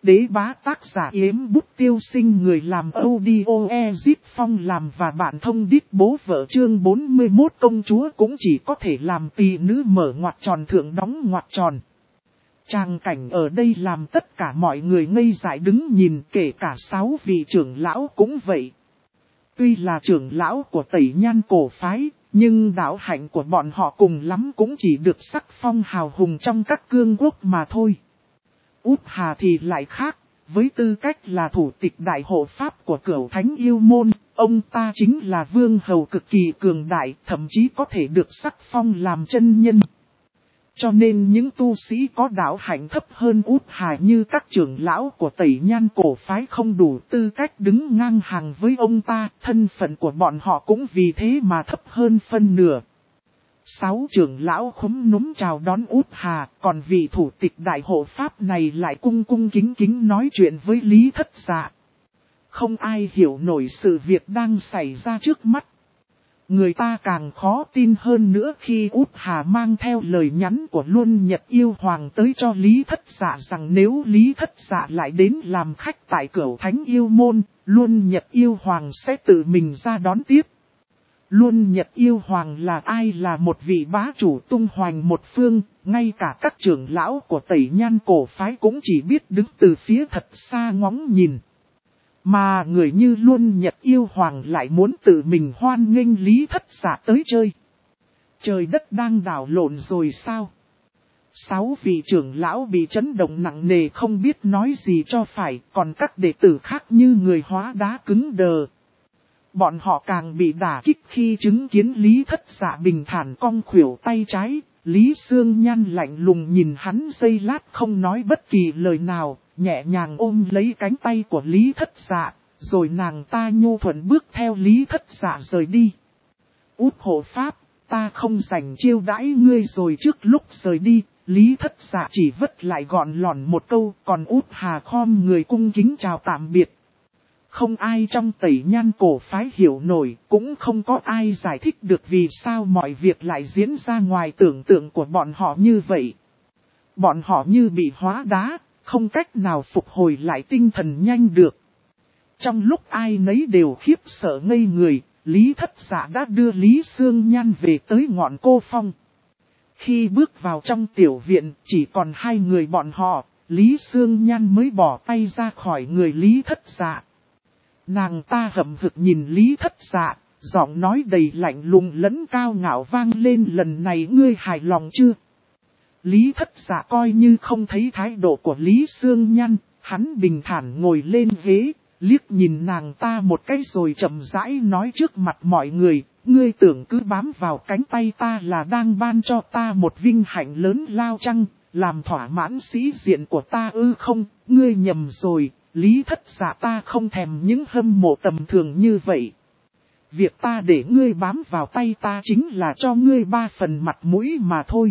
Đế bá tác giả Yếm Bút Tiêu Sinh, người làm audio Ezip Phong làm và bạn thông đít bố vợ. Chương 41 công chúa cũng chỉ có thể làm tỳ nữ, mở ngoặc tròn thượng đóng ngoặc tròn. Tràng cảnh ở đây làm tất cả mọi người ngây dại đứng nhìn, kể cả 6 vị trưởng lão cũng vậy. Tuy là trưởng lão của Tẩy Nhan cổ phái, nhưng đạo hạnh của bọn họ cùng lắm cũng chỉ được sắc phong hào hùng trong các cương quốc mà thôi. Út Hà thì lại khác, với tư cách là thủ tịch đại hộ pháp của Cửu Thánh Yêu Môn, ông ta chính là vương hầu cực kỳ cường đại, thậm chí có thể được sắc phong làm chân nhân. Cho nên những tu sĩ có đạo hạnh thấp hơn Út Hà như các trưởng lão của Tẩy Nhan cổ phái không đủ tư cách đứng ngang hàng với ông ta, thân phận của bọn họ cũng vì thế mà thấp hơn phân nửa. 6 trưởng lão khúm núm chào đón Út Hà, còn vị thủ tịch đại hộ pháp này lại cung cung kính kính nói chuyện với Lý Thất Dạ. Không ai hiểu nổi sự việc đang xảy ra trước mắt. Người ta càng khó tin hơn nữa khi Út Hà mang theo lời nhắn của Luân Nhật Yêu Hoàng tới cho Lý Thất Dạ rằng nếu Lý Thất Dạ lại đến làm khách tại Cửu Thánh Yêu Môn, Luân Nhật Yêu Hoàng sẽ tự mình ra đón tiếp. Luân Nhật Yêu Hoàng là ai? Là một vị bá chủ tung hoành một phương, ngay cả các trưởng lão của Tẩy Nhan cổ phái cũng chỉ biết đứng từ phía thật xa ngóng nhìn. Mà người như Luân Nhật Yêu Hoàng lại muốn tự mình hoan nghênh Lý Thất Dạ tới chơi. Trời đất đang đảo lộn rồi sao? 6 vị trưởng lão bị chấn động nặng nề không biết nói gì cho phải, còn các đệ tử khác như người hóa đá cứng đờ. Bọn họ càng bị đả kích khi chứng kiến Lý Thất Dạ bình thản cong khuỷu tay trái. Lý Sương Nhan lạnh lùng nhìn hắn giây lát không nói bất kỳ lời nào, nhẹ nhàng ôm lấy cánh tay của Lý Thất Dạ, rồi nàng ta nhu thuận bước theo Lý Thất Dạ rời đi. Út hộ pháp, ta không rảnh chiêu đãi ngươi rồi. Trước lúc rời đi, Lý Thất Dạ chỉ vất lại gọn lỏn một câu, còn Út Hà khom người cung kính chào tạm biệt. Không ai trong Tẩy Nhan cổ phái hiểu nổi, cũng không có ai giải thích được vì sao mọi việc lại diễn ra ngoài tưởng tượng của bọn họ như vậy. Bọn họ như bị hóa đá, không cách nào phục hồi lại tinh thần nhanh được. Trong lúc ai nấy đều khiếp sợ ngây người, Lý Thất Dạ đã đưa Lý Sương Nhan về tới ngọn cô phong. Khi bước vào trong tiểu viện, chỉ còn 2 người bọn họ, Lý Sương Nhan mới bỏ tay ra khỏi người Lý Thất Dạ. Nàng ta hậm hực nhìn Lý Thất Dạ, giọng nói đầy lạnh lùng lẫn cao ngạo vang lên. Lần này ngươi hài lòng chưa? Lý Thất Dạ coi như không thấy thái độ của Lý Sương Nhan, hắn bình thản ngồi lên ghế, liếc nhìn nàng ta một cái rồi chậm rãi nói trước mặt mọi người, ngươi tưởng cứ bám vào cánh tay ta là đang ban cho ta một vinh hạnh lớn lao chăng, làm thỏa mãn sĩ diện của ta ư? Không, ngươi nhầm rồi. Lý Thất Dạ ta không thèm những hâm mộ tầm thường như vậy. Việc ta để ngươi bám vào tay ta chính là cho ngươi 3 phần mặt mũi mà thôi.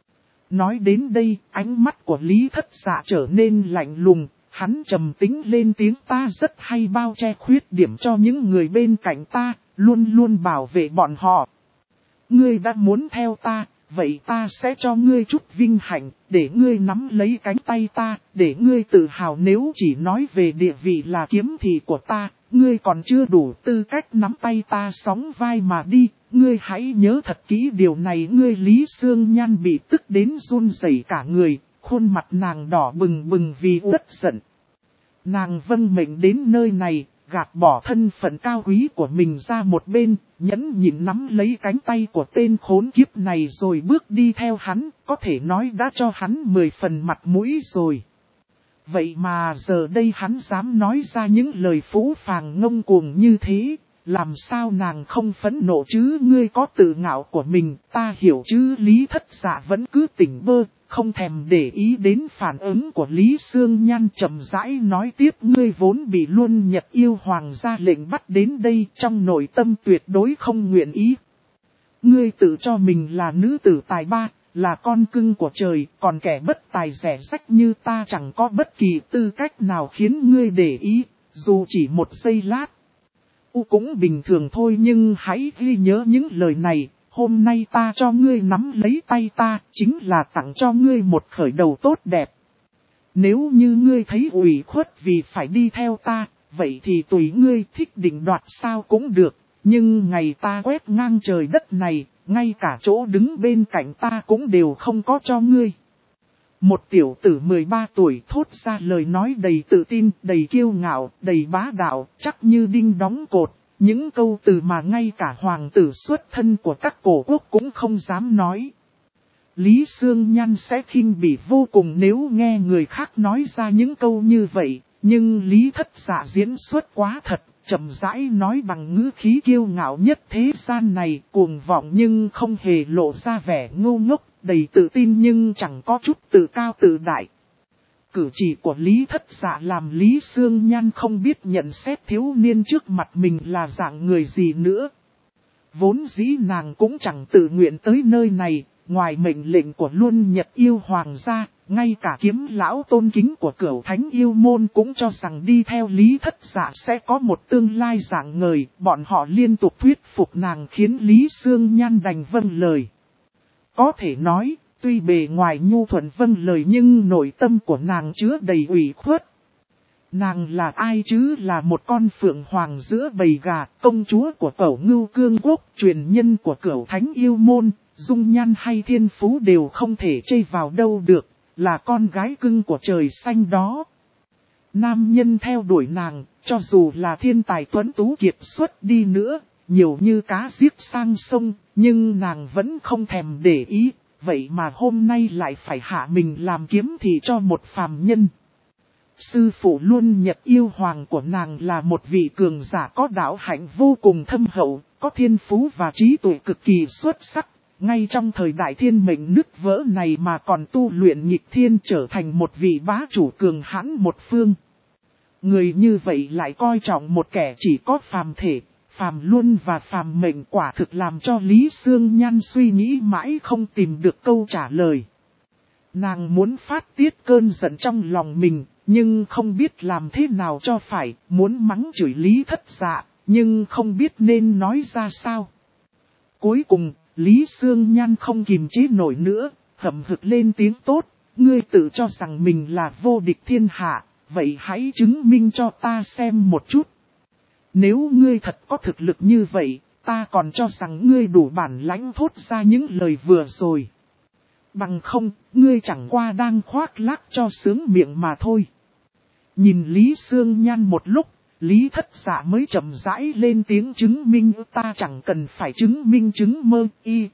Nói đến đây, ánh mắt của Lý Thất Dạ trở nên lạnh lùng, hắn trầm tĩnh lên tiếng, ta rất hay bao che khuyết điểm cho những người bên cạnh ta, luôn luôn bảo vệ bọn họ. Ngươi đã muốn theo ta, vậy ta sẽ cho ngươi chút vinh hạnh, để ngươi nắm lấy cánh tay ta, để ngươi tự hào. Nếu chỉ nói về địa vị là kiếm thị của ta, ngươi còn chưa đủ tư cách nắm tay ta sóng vai mà đi, ngươi hãy nhớ thật kỹ điều này. Ngươi Lý Sương Nhan bị tức đến run rẩy cả người, khuôn mặt nàng đỏ bừng bừng vì uất giận. Nàng vâng mệnh đến nơi này, gạt bỏ thân phận cao quý của mình ra một bên, nhẫn nhịn nắm lấy cánh tay của tên khốn kiếp này rồi bước đi theo hắn, có thể nói đã cho hắn 10 phần mặt mũi rồi. Vậy mà giờ đây hắn dám nói ra những lời phũ phàng ngông cuồng như thế, làm sao nàng không phẫn nộ chứ? Ngươi có tự ngạo của mình, ta hiểu chứ? Lý Thất Dạ vẫn cứ tỉnh bơ, không thèm để ý đến phản ứng của Lý Sương Nhan, chậm rãi nói tiếp, ngươi vốn bị Luân Nhật Yêu Hoàng ra lệnh bắt đến đây, trong nội tâm tuyệt đối không nguyện ý. Ngươi tự cho mình là nữ tử tài ba, là con cưng của trời, còn kẻ bất tài rẻ rách như ta chẳng có bất kỳ tư cách nào khiến ngươi để ý, dù chỉ một giây lát. Cũng bình thường thôi, nhưng hãy ghi nhớ những lời này. Hôm nay ta cho ngươi nắm lấy tay ta, chính là tặng cho ngươi một khởi đầu tốt đẹp. Nếu như ngươi thấy ủy khuất vì phải đi theo ta, vậy thì tùy ngươi thích định đoạt sao cũng được. Nhưng ngày ta quét ngang trời đất này, ngay cả chỗ đứng bên cạnh ta cũng đều không có cho ngươi. Một tiểu tử 13 tuổi thốt ra lời nói đầy tự tin, đầy kiêu ngạo, đầy bá đạo, chắc như đinh đóng cột. Những câu từ mà ngay cả hoàng tử xuất thân của các cổ quốc cũng không dám nói. Lý Sương Nhan sẽ khinh bỉ vô cùng nếu nghe người khác nói ra những câu như vậy, nhưng Lý Thất Dạ diễn xuất quá thật, chậm rãi nói bằng ngữ khí kiêu ngạo nhất thế gian này, cuồng vọng nhưng không hề lộ ra vẻ ngu ngốc, đầy tự tin nhưng chẳng có chút tự cao tự đại. Cử chỉ của Lý Thất Dạ làm Lý Sương Nhan không biết nhận xét thiếu niên trước mặt mình là dạng người gì nữa. Vốn dĩ nàng cũng chẳng tự nguyện tới nơi này. Ngoài mệnh lệnh của Luân Nhật Yêu Hoàng gia, ngay cả kiếm lão tôn kính của Cửu Thánh Yêu Môn cũng cho rằng đi theo Lý Thất Dạ sẽ có một tương lai rạng ngời, bọn họ liên tục thuyết phục nàng khiến Lý Sương Nhan đành vâng lời. Có thể nói, tuy bề ngoài nhu thuận vâng lời nhưng nội tâm của nàng chứa đầy ủy khuất. Nàng là ai chứ, là một con phượng hoàng giữa bầy gà, công chúa của Cẩu Ngưu Cương Quốc, truyền nhân của Cửu Thánh Yêu Môn. Dung nhan hay thiên phú đều không thể chê vào đâu được, là con gái cưng của trời xanh đó. Nam nhân theo đuổi nàng, cho dù là thiên tài tuấn tú kiệt xuất đi nữa, nhiều như cá giết sang sông, nhưng nàng vẫn không thèm để ý, vậy mà hôm nay lại phải hạ mình làm kiếm thị cho một phàm nhân. Sư phụ Luân Nhật Yêu Hoàng của nàng là một vị cường giả có đạo hạnh vô cùng thâm hậu, có thiên phú và trí tuệ cực kỳ xuất sắc. Ngay trong thời đại thiên mệnh nứt vỡ này mà còn tu luyện nghịch thiên trở thành một vị bá chủ cường hãn một phương. Người như vậy lại coi trọng một kẻ chỉ có phàm thể, phàm luân và phàm mệnh, quả thực làm cho Lý Sương Nhan suy nghĩ mãi không tìm được câu trả lời. Nàng muốn phát tiết cơn giận trong lòng mình, nhưng không biết làm thế nào cho phải, muốn mắng chửi Lý Thất Dạ, nhưng không biết nên nói ra sao. Cuối cùng, Lý Sương Nhan không kìm chế nổi nữa, hậm hực lên tiếng tốt, ngươi tự cho rằng mình là vô địch thiên hạ, vậy hãy chứng minh cho ta xem một chút. Nếu ngươi thật có thực lực như vậy, ta còn cho rằng ngươi đủ bản lãnh thốt ra những lời vừa rồi. Bằng không, ngươi chẳng qua đang khoác lác cho sướng miệng mà thôi. Nhìn Lý Sương Nhan một lúc, Lý Thất Dạ mới chậm rãi lên tiếng chứng minh, ta chẳng cần phải chứng minh chứng mơ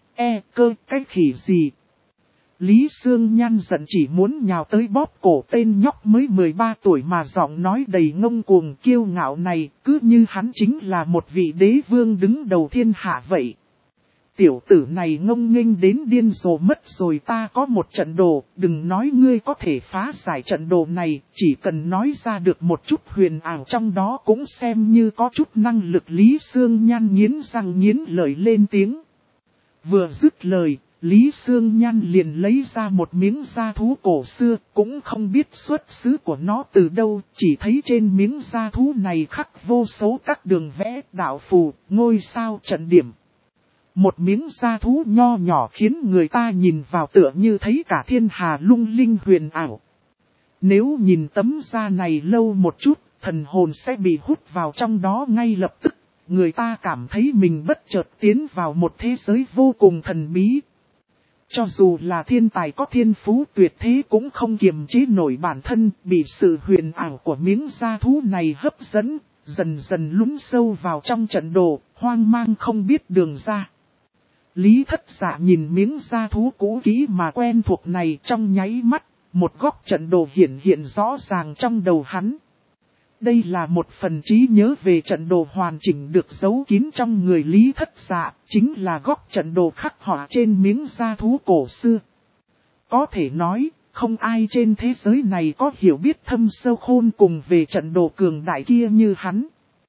cơ cái khỉ gì. Lý Sương Nhan giận chỉ muốn nhào tới bóp cổ tên nhóc mới 13 tuổi mà giọng nói đầy ngông cuồng kiêu ngạo này, cứ như hắn chính là một vị đế vương đứng đầu thiên hạ vậy. Tiểu tử này ngông nghênh đến điên rồ mất rồi, ta có một trận đồ, đừng nói ngươi có thể phá giải trận đồ này, chỉ cần nói ra được một chút huyền ảo trong đó cũng xem như có chút năng lực. Lý Sương Nhan nghiến răng nghiến lợi lên tiếng. Vừa dứt lời, Lý Sương Nhan liền lấy ra một miếng da thú cổ xưa, cũng không biết xuất xứ của nó từ đâu, chỉ thấy trên miếng da thú này khắc vô số các đường vẽ, đạo phù, ngôi sao, trận điểm. Một miếng da thú nho nhỏ khiến người ta nhìn vào tựa như thấy cả thiên hà lung linh huyền ảo. Nếu nhìn tấm da này lâu một chút, thần hồn sẽ bị hút vào trong đó ngay lập tức. Người ta cảm thấy mình bất chợt tiến vào một thế giới vô cùng thần bí. Cho dù là thiên tài có thiên phú tuyệt thế cũng không kiềm chế nổi bản thân, bị sự huyền ảo của miếng da thú này hấp dẫn, dần dần lún sâu vào trong trận đồ, hoang mang không biết đường ra. Lý Thất Dạ nhìn miếng da thú cũ kỹ mà quen thuộc này, trong nháy mắt, một góc trận đồ hiện rõ ràng trong đầu hắn. Đây là một phần trí nhớ về trận đồ hoàn chỉnh được giấu kín trong người Lý Thất Dạ, chính là góc trận đồ khắc họa trên miếng da thú cổ xưa. Có thể nói, không ai trên thế giới này có hiểu biết thâm sâu khôn cùng về trận đồ cường đại kia như hắn.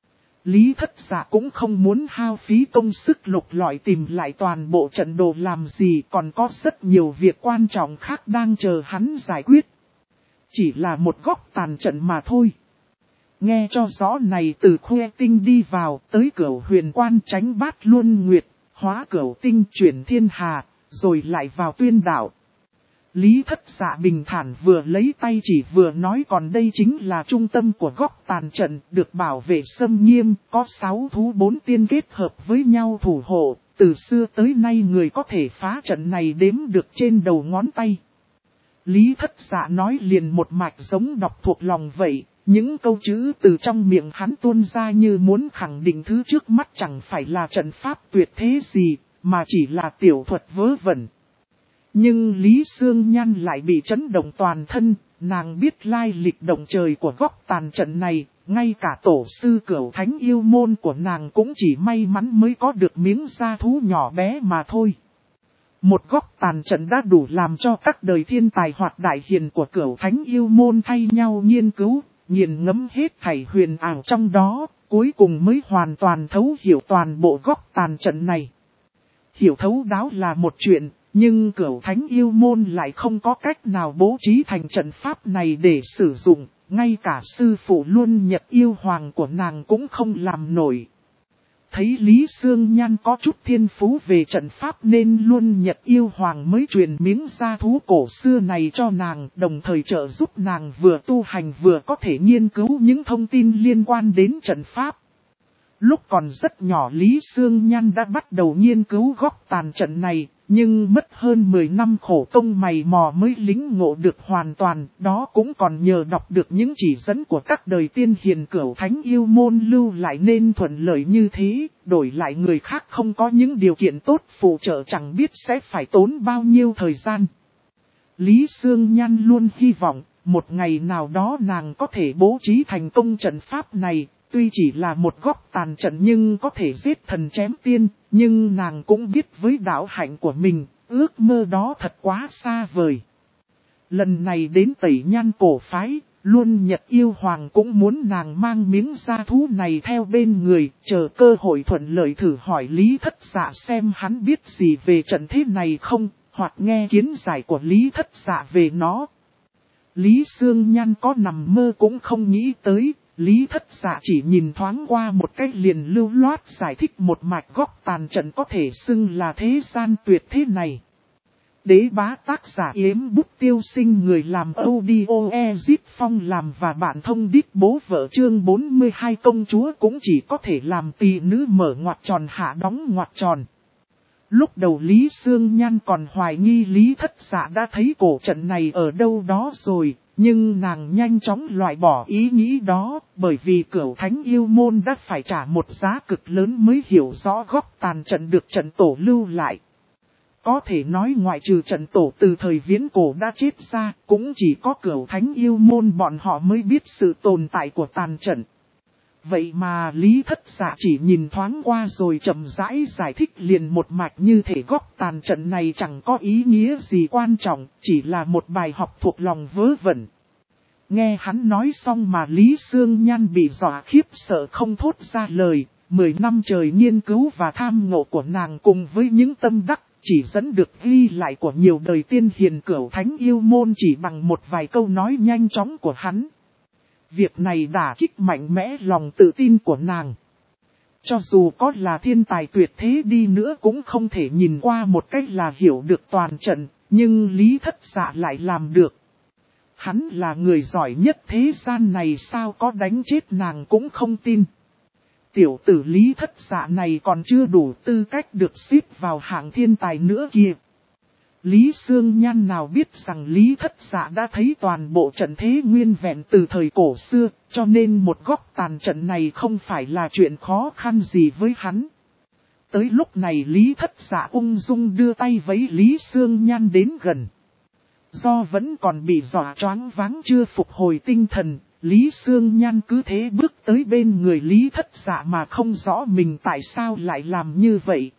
Lý Thất Dạ cũng không muốn hao phí công sức lục lọi tìm lại toàn bộ trận đồ làm gì, còn có rất nhiều việc quan trọng khác đang chờ hắn giải quyết. Chỉ là một góc tàn trận mà thôi. Nghe cho rõ này, từ Khuê Tinh đi vào tới Cửu Huyền Quan tránh Bát Luân Nguyệt, hóa Cửu Tinh chuyển Thiên Hà, rồi lại vào Tuyên Đảo. Lý Thất Dạ bình thản vừa lấy tay chỉ vừa nói, còn đây chính là trung tâm của góc tàn trận, được bảo vệ xâm nghiêm, có 6 thú 4 tiên kết hợp với nhau thủ hộ, từ xưa tới nay người có thể phá trận này đếm được trên đầu ngón tay. Lý Thất Dạ nói liền một mạch giống đọc thuộc lòng vậy, những câu chữ từ trong miệng hắn tuôn ra như muốn khẳng định thứ trước mắt chẳng phải là trận pháp tuyệt thế gì, mà chỉ là tiểu thuật vớ vẩn. Nhưng Lý Sương Nhan lại bị chấn động toàn thân, nàng biết lai lịch động trời của góc tàn trận này, ngay cả tổ sư Cửu Thánh yêu môn của nàng cũng chỉ may mắn mới có được miếng da thú nhỏ bé mà thôi. Một góc tàn trận đã đủ làm cho các đời thiên tài hoặc đại hiền của Cửu Thánh yêu môn thay nhau nghiên cứu, nghiền ngẫm hết thảy huyền ảo trong đó, cuối cùng mới hoàn toàn thấu hiểu toàn bộ góc tàn trận này. Hiểu thấu đáo là một chuyện, nhưng Cửu Thánh yêu môn lại không có cách nào bố trí thành trận pháp này để sử dụng, ngay cả sư phụ Luân Nhật yêu hoàng của nàng cũng không làm nổi. Thấy Lý Sương Nhan có chút thiên phú về trận pháp nên Luân Nhật yêu hoàng mới truyền miếng da thú cổ xưa này cho nàng, đồng thời trợ giúp nàng vừa tu hành vừa có thể nghiên cứu những thông tin liên quan đến trận pháp. Lúc còn rất nhỏ Lý Sương Nhan đã bắt đầu nghiên cứu góc tàn trận này, nhưng mất hơn 10 năm khổ công mày mò mới lĩnh ngộ được hoàn toàn, đó cũng còn nhờ đọc được những chỉ dẫn của các đời tiên hiền Cửu Thánh yêu môn lưu lại nên thuận lợi như thế, đổi lại người khác không có những điều kiện tốt phụ trợ chẳng biết sẽ phải tốn bao nhiêu thời gian. Lý Sương Nhan luôn hy vọng, một ngày nào đó nàng có thể bố trí thành công trận pháp này. Tuy chỉ là một góc tàn trận nhưng có thể giết thần chém tiên, nhưng nàng cũng biết với đạo hạnh của mình, ước mơ đó thật quá xa vời. Lần này đến Tẩy Nhan cổ phái, Luân Nhật yêu hoàng cũng muốn nàng mang miếng da thú này theo bên người, chờ cơ hội thuận lợi thử hỏi Lý Thất Dạ xem hắn biết gì về trận thế này không, hoặc nghe kiến giải của Lý Thất Dạ về nó. Lý Sương Nhan có nằm mơ cũng không nghĩ tới. Lý Thất Dạ chỉ nhìn thoáng qua một cách liền lưu loát giải thích một mạch góc tàn trận có thể xưng là thế gian tuyệt thế này. Đế bá tác giả Yếm Bút Tiêu Sinh, người làm audio Ezit Phong làm và bạn thông đít bố vợ chương 42 công chúa cũng chỉ có thể làm tỳ nữ mở ngoặc tròn hạ đóng ngoặc tròn. Lúc đầu Lý Sương Nhan còn hoài nghi Lý Thất Dạ đã thấy cổ trận này ở đâu đó rồi. Nhưng nàng nhanh chóng loại bỏ ý nghĩ đó, bởi vì Cửu Thánh yêu môn đã phải trả một giá cực lớn mới hiểu rõ góc tàn trận được trận tổ lưu lại. Có thể nói ngoại trừ trận tổ từ thời viễn cổ đã chết ra, cũng chỉ có Cửu Thánh yêu môn bọn họ mới biết sự tồn tại của tàn trận. Vậy mà Lý Thất Dạ chỉ nhìn thoáng qua rồi chậm rãi giải thích liền một mạch như thể góc tàn trận này chẳng có ý nghĩa gì quan trọng, chỉ là một bài học thuộc lòng vớ vẩn. Nghe hắn nói xong mà Lý Sương Nhan bị dọa khiếp sợ không thốt ra lời, 10 năm trời nghiên cứu và tham ngộ của nàng cùng với những tâm đắc, chỉ dẫn được ghi lại của nhiều đời tiên hiền Cửu Thánh yêu môn chỉ bằng một vài câu nói nhanh chóng của hắn. Việc này đả kích mạnh mẽ lòng tự tin của nàng. Cho dù có là thiên tài tuyệt thế đi nữa cũng không thể nhìn qua một cách là hiểu được toàn trận, nhưng Lý Thất Dạ lại làm được. Hắn là người giỏi nhất thế gian này sao có đánh chết nàng cũng không tin. Tiểu tử Lý Thất Dạ này còn chưa đủ tư cách được xếp vào hạng thiên tài nữa kìa. Lý Sương Nhan nào biết rằng Lý Thất Dạ đã thấy toàn bộ trận thế nguyên vẹn từ thời cổ xưa, cho nên một góc tàn trận này không phải là chuyện khó khăn gì với hắn. Tới lúc này Lý Thất Dạ ung dung đưa tay vẫy Lý Sương Nhan đến gần. Do vẫn còn bị dọa choáng váng chưa phục hồi tinh thần, Lý Sương Nhan cứ thế bước tới bên người Lý Thất Dạ mà không rõ mình tại sao lại làm như vậy.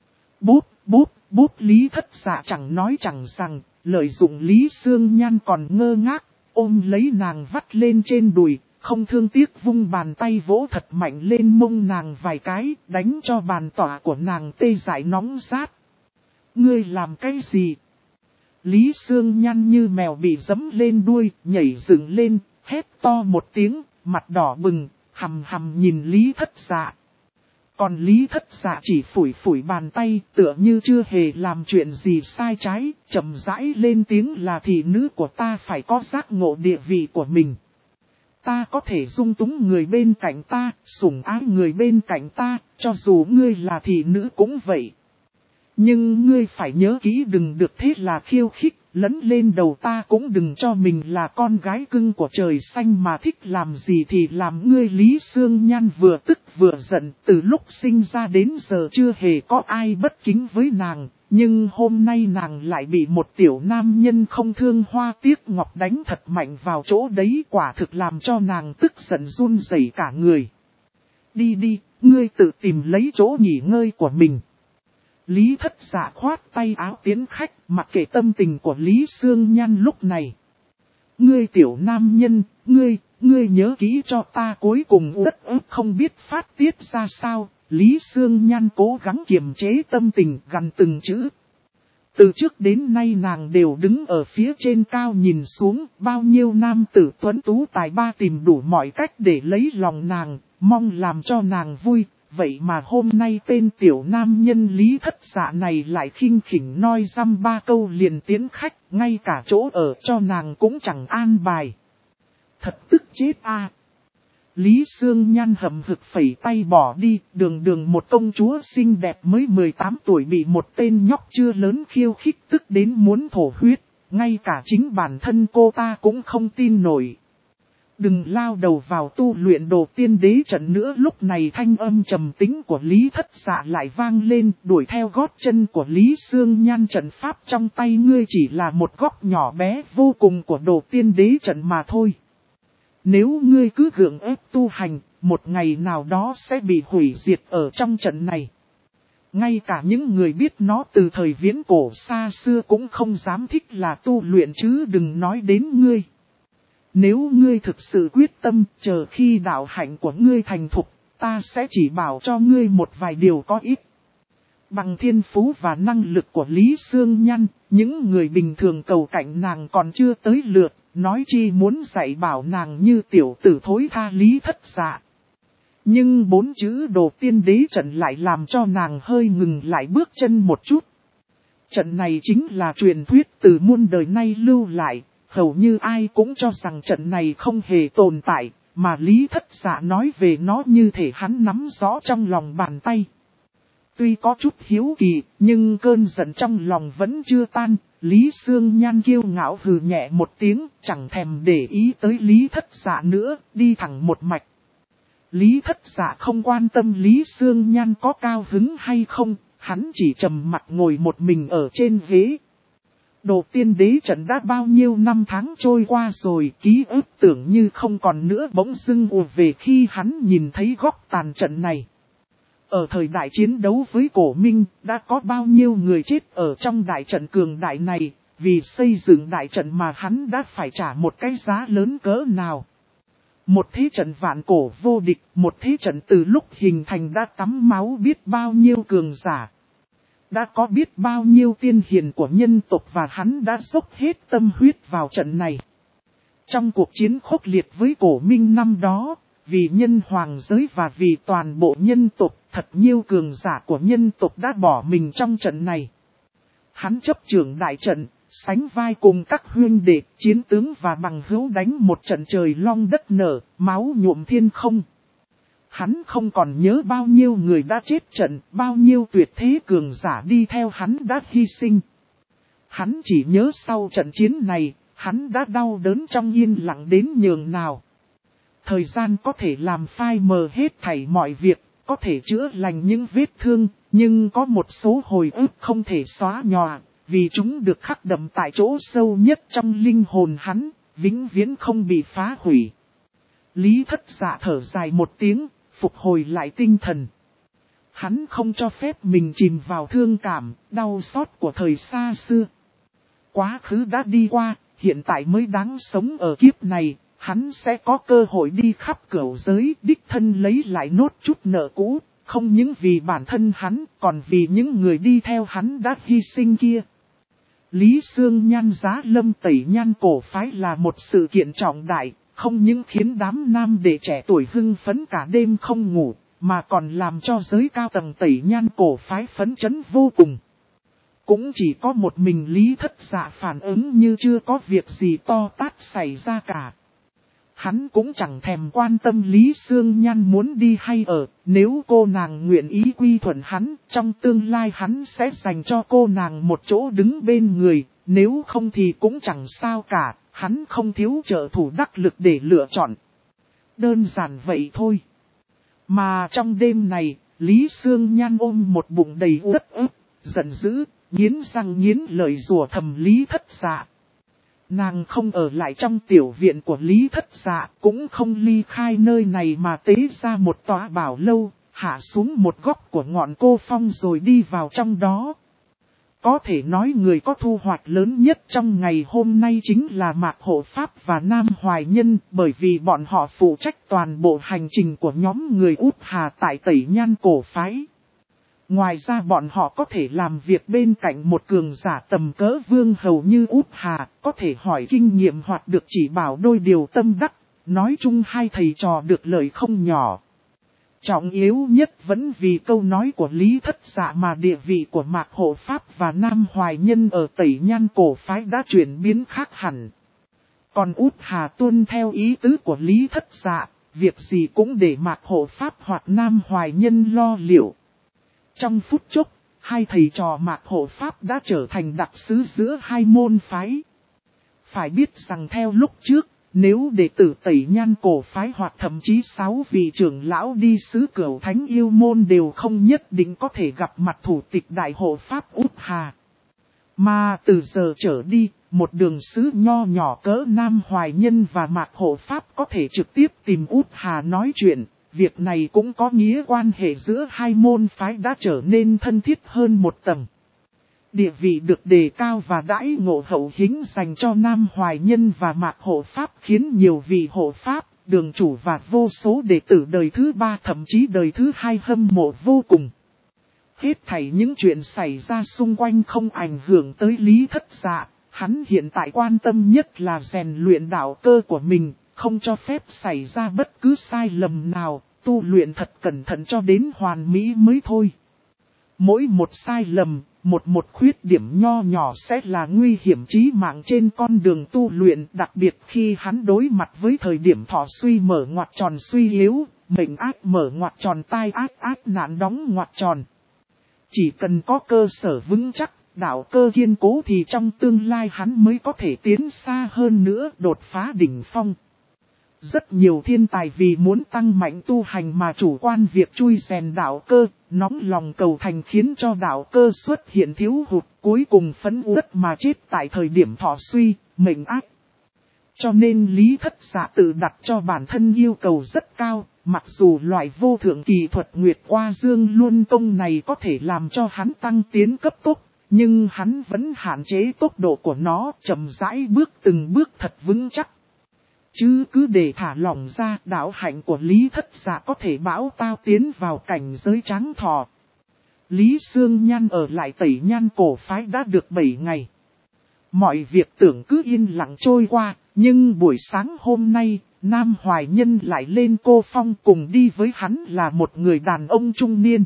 Bút Lý Thất Dạ chẳng nói chẳng rằng, lợi dụng Lý Sương Nhan còn ngơ ngác, ôm lấy nàng vắt lên trên đùi, không thương tiếc vung bàn tay vỗ thật mạnh lên mông nàng vài cái, đánh cho bàn tỏa của nàng tê dại nóng rát. Ngươi làm cái gì? Lý Sương Nhan như mèo bị giẫm lên đuôi, nhảy dựng lên, hét to một tiếng, mặt đỏ bừng, hầm hầm nhìn Lý Thất Dạ. Còn Lý Thất Dạ chỉ phủi phủi bàn tay, tựa như chưa hề làm chuyện gì sai trái, chậm rãi lên tiếng là thị nữ của ta phải có giác ngộ địa vị của mình. Ta có thể dung túng người bên cạnh ta, sủng ái người bên cạnh ta, cho dù ngươi là thị nữ cũng vậy. Nhưng ngươi phải nhớ kỹ đừng được thế là khiêu khích, lấn lên đầu ta cũng đừng cho mình là con gái cưng của trời xanh mà thích làm gì thì làm. Ngươi Lý Sương Nhan vừa tức vừa giận, từ lúc sinh ra đến giờ chưa hề có ai bất kính với nàng, nhưng hôm nay nàng lại bị một tiểu nam nhân không thương hoa tiếc ngọc đánh thật mạnh vào chỗ đấy, quả thực làm cho nàng tức giận run rẩy cả người. Đi đi, ngươi tự tìm lấy chỗ nghỉ ngơi của mình. Lý Thất Dạ khoát tay áo tiến khách, mặc kệ tâm tình của Lý Sương Nhan lúc này. Ngươi tiểu nam nhân, ngươi nhớ kỹ cho ta, cuối cùng uất ức không biết phát tiết ra sao. Lý Sương Nhan cố gắng kiềm chế tâm tình, gằn từng chữ. Từ trước đến nay nàng đều đứng ở phía trên cao nhìn xuống, bao nhiêu nam tử tuấn tú tài ba tìm đủ mọi cách để lấy lòng nàng, mong làm cho nàng vui. Vậy mà hôm nay tên tiểu nam nhân Lý Thất Dạ này lại khinh khỉnh nói dăm ba câu liền tiến khách, ngay cả chỗ ở cho nàng cũng chẳng an bài. Thật tức chết a. Lý Sương Nhan hậm hực phẩy tay bỏ đi, đường một công chúa xinh đẹp mới 18 tuổi bị một tên nhóc chưa lớn khiêu khích tức đến muốn thổ huyết, ngay cả chính bản thân cô ta cũng không tin nổi. Đừng lao đầu vào tu luyện Đồ Tiên Đế trận nữa. Lúc này thanh âm trầm tĩnh của Lý Thất Dạ lại vang lên, đuổi theo gót chân của Lý Sương Nhan. Trận pháp trong tay ngươi chỉ là một góc nhỏ bé vô cùng của Đồ Tiên Đế trận mà thôi. Nếu ngươi cứ gượng ép tu hành, một ngày nào đó sẽ bị hủy diệt ở trong trận này. Ngay cả những người biết nó từ thời viễn cổ xa xưa cũng không dám thích là tu luyện chứ đừng nói đến ngươi. Nếu ngươi thực sự quyết tâm, chờ khi đạo hạnh của ngươi thành thục, ta sẽ chỉ bảo cho ngươi một vài điều có ích. Bằng thiên phú và năng lực của Lý Sương Nhan, những người bình thường cầu cạnh nàng còn chưa tới lượt, nói chi muốn dạy bảo nàng như tiểu tử thối tha Lý Thất Dạ. Nhưng 4 chữ Đồ Tiên Đế trận lại làm cho nàng hơi ngừng lại bước chân một chút. Trận này chính là truyền thuyết từ muôn đời nay lưu lại. Hầu như ai cũng cho rằng trận này không hề tồn tại, mà Lý Thất Dạ nói về nó như thể hắn nắm rõ trong lòng bàn tay. Tuy có chút hiếu kỳ, nhưng cơn giận trong lòng vẫn chưa tan, Lý Sương Nhan kiêu ngạo hừ nhẹ một tiếng, chẳng thèm để ý tới Lý Thất Dạ nữa, đi thẳng một mạch. Lý Thất Dạ không quan tâm Lý Sương Nhan có cao hứng hay không, hắn chỉ trầm mặc ngồi một mình ở trên ghế. Đồ Tiên Đế trận đã bao nhiêu năm tháng trôi qua rồi, ký ức tưởng như không còn nữa bỗng dưng ùa về khi hắn nhìn thấy góc tàn trận này. Ở thời đại chiến đấu với Cổ Minh, đã có bao nhiêu người chết ở trong đại trận cường đại này, vì xây dựng đại trận mà hắn đã phải trả một cái giá lớn cỡ nào. Một thế trận vạn cổ vô địch, một thế trận từ lúc hình thành đã tắm máu biết bao nhiêu cường giả. Đã có biết bao nhiêu tiên hiền của nhân tộc và hắn đã dốc hết tâm huyết vào trận này. Trong cuộc chiến khốc liệt với Cổ Minh năm đó, vì nhân hoàng giới và vì toàn bộ nhân tộc, thật nhiều cường giả của nhân tộc đã bỏ mình trong trận này. Hắn chấp trưởng đại trận, sánh vai cùng các huynh đệ, chiến tướng và bằng hữu đánh một trận trời long đất nở, máu nhuộm thiên không. Hắn không còn nhớ bao nhiêu người đã chết trận, bao nhiêu tuyệt thế cường giả đi theo hắn đã hy sinh. Hắn chỉ nhớ sau trận chiến này, hắn đã đau đớn trong yên lặng đến nhường nào. Thời gian có thể làm phai mờ hết thảy mọi việc, có thể chữa lành những vết thương, nhưng có một số hồi ức không thể xóa nhòa, vì chúng được khắc đậm tại chỗ sâu nhất trong linh hồn hắn, vĩnh viễn không bị phá hủy. Lý Thất Dạ thở dài một tiếng, phục hồi lại tinh thần. Hắn không cho phép mình chìm vào thương cảm, đau xót của thời xa xưa. Quá khứ đã đi qua, hiện tại mới đáng sống ở kiếp này, hắn sẽ có cơ hội đi khắp cửu giới, đích thân lấy lại nốt chút nợ cũ, không những vì bản thân hắn, còn vì những người đi theo hắn đã hy sinh kia. Lý Sương Nhan giá lâm tẩy nhan cổ phái là một sự kiện trọng đại, không những khiến đám nam đệ trẻ tuổi hưng phấn cả đêm không ngủ, mà còn làm cho giới cao tầng Tẩy Nhan cổ phái phấn chấn vô cùng. Cũng chỉ có một mình Lý Thất Dạ phản ứng như chưa có việc gì to tát xảy ra cả. Hắn cũng chẳng thèm quan tâm Lý Sương Nhan muốn đi hay ở, nếu cô nàng nguyện ý quy thuận hắn, trong tương lai hắn sẽ dành cho cô nàng một chỗ đứng bên người, nếu không thì cũng chẳng sao cả, hắn không thiếu trợ thủ đắc lực để lựa chọn. Đơn giản vậy thôi. Mà trong đêm này, Lý Sương Nhan ôm một bụng đầy uất ức, giận dữ, nghiến răng nghiến lợi rủa thầm Lý Thất Dạ. Nàng không ở lại trong tiểu viện của Lý Thất Dạ, cũng không ly khai nơi này mà tế ra một tòa bảo lâu, hạ xuống một góc của ngọn cô phong rồi đi vào trong đó. Có thể nói người có thu hoạch lớn nhất trong ngày hôm nay chính là Mạc Hộ Pháp và Nam Hoài Nhân, bởi vì bọn họ phụ trách toàn bộ hành trình của nhóm người Út Hà tại Tẩy Nhan cổ phái. Ngoài ra bọn họ có thể làm việc bên cạnh một cường giả tầm cỡ vương hầu như Út Hà, có thể hỏi kinh nghiệm hoặc được chỉ bảo đôi điều tâm đắc, nói chung hai thầy trò được lợi không nhỏ. Trọng yếu nhất vẫn vì câu nói của Lý Thất Dạ mà địa vị của Mạc Hộ Pháp và Nam Hoài Nhân ở Tẩy Nhan cổ phái đã chuyển biến khác hẳn. Còn Út Hà tuân theo ý tứ của Lý Thất Dạ, việc gì cũng để Mạc Hộ Pháp hoặc Nam Hoài Nhân lo liệu. Trong phút chốc, hai thầy trò Mạc Hộ Pháp đã trở thành đặc sứ giữa hai môn phái. Phải biết rằng theo lúc trước, nếu đệ tử Tẩy Nhan cổ phái hoặc thậm chí 6 vị trưởng lão đi xứ Cửu Thánh Yêu Môn đều không nhất định có thể gặp mặt thủ tịch Đại Hộ Pháp Út Hà. Mà từ giờ trở đi, một đường sứ nho nhỏ cỡ Nam Hoài Nhân và Mạc Hộ Pháp có thể trực tiếp tìm Út Hà nói chuyện. Việc này cũng có nghĩa quan hệ giữa hai môn phái đã trở nên thân thiết hơn một tầng. Địa vị được đề cao và đãi ngộ hậu hĩnh dành cho Nam Hoài Nhân và Mạc Hộ Pháp khiến nhiều vị hộ Pháp, đường chủ và vô số đệ tử đời thứ 3 thậm chí đời thứ 2 hâm mộ vô cùng. Hết thảy những chuyện xảy ra xung quanh không ảnh hưởng tới Lý Thất Dạ, hắn hiện tại quan tâm nhất là rèn luyện đạo cơ của mình, không cho phép xảy ra bất cứ sai lầm nào, tu luyện thật cẩn thận cho đến hoàn mỹ mới thôi. Mỗi một sai lầm, một khuyết điểm nho nhỏ sẽ là nguy hiểm chí mạng trên con đường tu luyện, đặc biệt khi hắn đối mặt với thời điểm thọ suy mở ngoặc tròn suy yếu, mệnh ác mở ngoặc tròn tai ác ác nạn đóng ngoặc tròn. Chỉ cần có cơ sở vững chắc, đạo cơ kiên cố thì trong tương lai hắn mới có thể tiến xa hơn nữa, đột phá đỉnh phong. Rất nhiều thiên tài vì muốn tăng mạnh tu hành mà chủ quan việc chui rèn đạo cơ, nóng lòng cầu thành khiến cho đạo cơ xuất hiện thiếu hụt, cuối cùng phấn uất mà chết tại thời điểm thọ suy, mệnh ác. Cho nên Lý Thất Dạ tự đặt cho bản thân yêu cầu rất cao, mặc dù loại vô thượng kỳ thuật Nguyệt Hoa Dương Luân Công này có thể làm cho hắn tăng tiến cấp tốc, nhưng hắn vẫn hạn chế tốc độ của nó, chậm rãi bước từng bước thật vững chắc. Chứ cứ để thả lỏng ra, đạo hạnh của Lý Thất Dạ có thể bão tao tiến vào cảnh giới trắng thọ. Lý Sương Nhan ở lại Tẩy Nhan cổ phái đã được 7 ngày. Mọi việc tưởng cứ yên lặng trôi qua, nhưng buổi sáng hôm nay, Nam Hoài Nhân lại lên cô phong, cùng đi với hắn là một người đàn ông trung niên.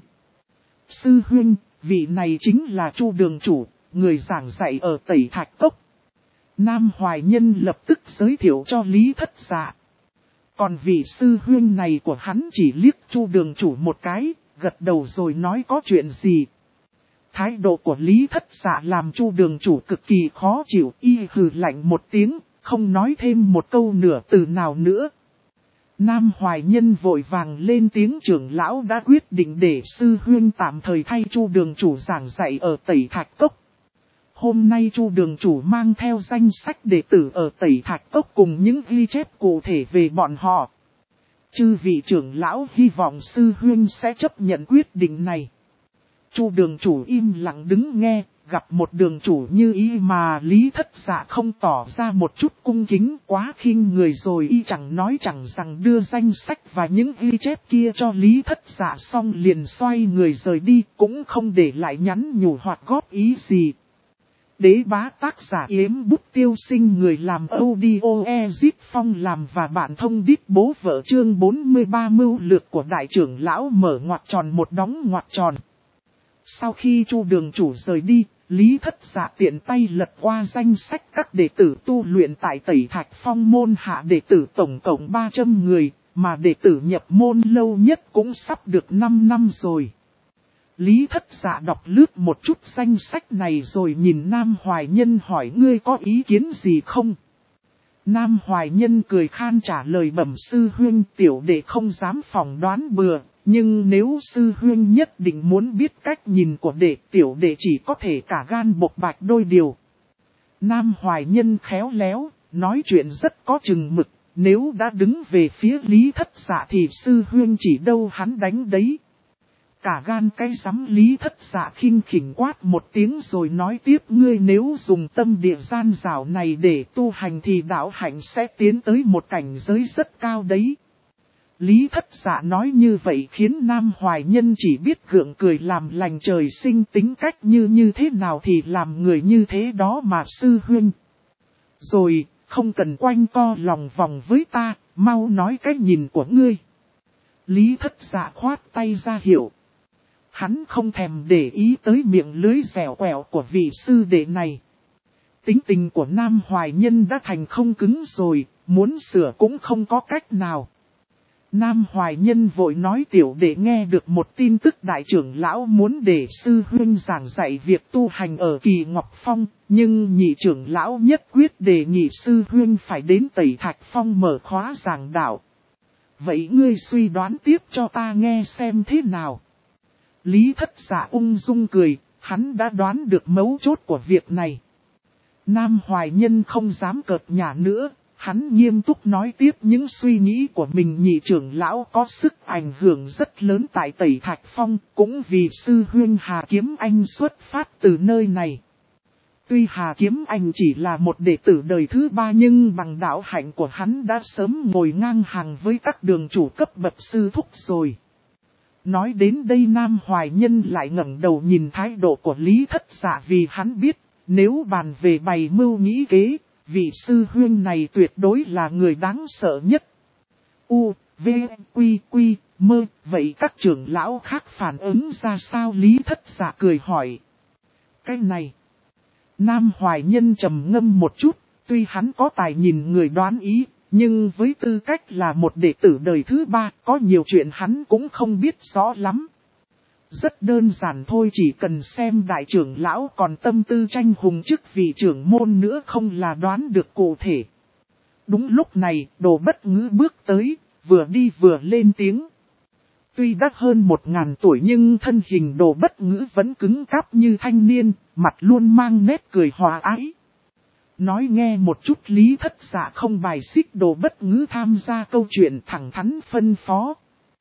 Sư huynh, vị này chính là Chu đường chủ, người giảng dạy ở Tẩy Thạch Cốc. Nam Hoài Nhân lập tức giới thiệu cho Lý Thất Dạ. Còn vị sư huynh này của hắn chỉ liếc Chu đường chủ một cái, gật đầu rồi nói có chuyện gì. Thái độ của Lý Thất Dạ làm Chu đường chủ cực kỳ khó chịu, y hừ lạnh một tiếng, không nói thêm một câu nửa từ nào nữa. Nam Hoài Nhân vội vàng lên tiếng, trưởng lão đã quyết định để sư huynh tạm thời thay Chu đường chủ giảng dạy ở Tẩy Thạch Cốc. Hôm nay Chu đường chủ mang theo danh sách đệ tử ở Tẩy Thạch Cốc cùng những ghi chép cụ thể về bọn họ. Chư vị trưởng lão hy vọng sư huynh sẽ chấp nhận quyết định này. Chu đường chủ im lặng đứng nghe, gặp một đường chủ như y mà Lý Thất Dạ không tỏ ra một chút cung kính, quá khinh người rồi y chẳng nói chẳng rằng đưa danh sách và những ghi chép kia cho Lý Thất Dạ xong liền xoay người rời đi, cũng không để lại nhắn nhủ hoặc góp ý gì. Đế bá tác giả Yếm Bút Tiêu Sinh, người làm audio Ezip Phong làm và bạn thông đít bố vợ. Chương 43 mưu lược của đại trưởng lão mở ngoặc tròn một đóng ngoặc tròn. Sau khi Chu đường chủ rời đi, Lý Thất Dạ tiện tay lật qua danh sách các đệ tử tu luyện tại Tẩy Thạch Phong môn hạ đệ tử tổng cộng 300 người, mà đệ tử nhập môn lâu nhất cũng sắp được 5 năm rồi. Lý Thất Dạ đọc lướt một chút danh sách này rồi nhìn Nam Hoài Nhân hỏi: ngươi có ý kiến gì không? Nam Hoài Nhân cười khan trả lời: bẩm sư huynh, tiểu đệ không dám phỏng đoán bừa, nhưng nếu sư huynh nhất định muốn biết cách nhìn của đệ, tiểu đệ chỉ có thể cả gan bộc bạch đôi điều. Nam Hoài Nhân khéo léo, nói chuyện rất có chừng mực, nếu đã đứng về phía Lý Thất Dạ thì sư huynh chỉ đâu hắn đánh đấy. Cả gan cái rắm. Lý Thất Dạ khinh khỉnh quát một tiếng rồi nói tiếp: ngươi nếu dùng tâm địa gian dảo này để tu hành thì đạo hạnh sẽ tiến tới một cảnh giới rất cao đấy. Lý Thất Dạ nói như vậy khiến Nam Hoài Nhân chỉ biết gượng cười làm lành. Trời sinh tính cách như thế nào thì làm người như thế đó mà sư huynh. Rồi, không cần quanh co lòng vòng với ta, mau nói cái nhìn của ngươi. Lý Thất Dạ khoát tay ra hiệu. Hắn không thèm để ý tới miệng lưới dẻo quẹo của vị sư đệ này. Tính tình của Nam Hoài Nhân đã thành không cứng rồi, muốn sửa cũng không có cách nào. Nam Hoài Nhân vội nói: tiểu đệ nghe được một tin tức, đại trưởng lão muốn để sư huynh giảng dạy việc tu hành ở Kỳ Ngọc Phong, nhưng nhị trưởng lão nhất quyết đề nghị sư huynh phải đến Tẩy Thạch Phong mở khóa giảng đạo. Vậy ngươi suy đoán tiếp cho ta nghe xem thế nào? Lý Thất Dạ ung dung cười, hắn đã đoán được mấu chốt của việc này. Nam Hoài Nhân không dám cợt nhả nữa, hắn nghiêm túc nói tiếp những suy nghĩ của mình. Nhị trưởng lão có sức ảnh hưởng rất lớn tại Tẩy Thạch Phong, cũng vì sư huynh Hà Kiếm Anh xuất phát từ nơi này. Tuy Hà Kiếm Anh chỉ là một đệ tử đời thứ 3 nhưng bằng đạo hạnh của hắn đã sớm ngồi ngang hàng với các đường chủ cấp bậc sư thúc rồi. Nói đến đây Nam Hoài Nhân lại ngẩng đầu nhìn thái độ của Lý Thất Dạ, vì hắn biết, nếu bàn về bày mưu nghĩ kế, vị sư huynh này tuyệt đối là người đáng sợ nhất. U, V, Quy, Quy, Mơ, vậy các trưởng lão khác phản ứng ra sao? Lý Thất Dạ cười hỏi. Cái này, Nam Hoài Nhân trầm ngâm một chút, tuy hắn có tài nhìn người đoán ý, nhưng với tư cách là một đệ tử đời thứ 3, có nhiều chuyện hắn cũng không biết rõ lắm. Rất đơn giản thôi, chỉ cần xem đại trưởng lão còn tâm tư tranh hùng chức vị trưởng môn nữa không là đoán được cụ thể. Đúng lúc này, Đồ Bất Ngữ bước tới, vừa đi vừa lên tiếng. Tuy đã hơn 1000 tuổi nhưng thân hình Đồ Bất Ngữ vẫn cứng cáp như thanh niên, mặt luôn mang nét cười hòa ái. Nói nghe một chút. Lý Thất Dạ không bài xích Đồ Bất Ngữ tham gia câu chuyện, thẳng thắn phân phó.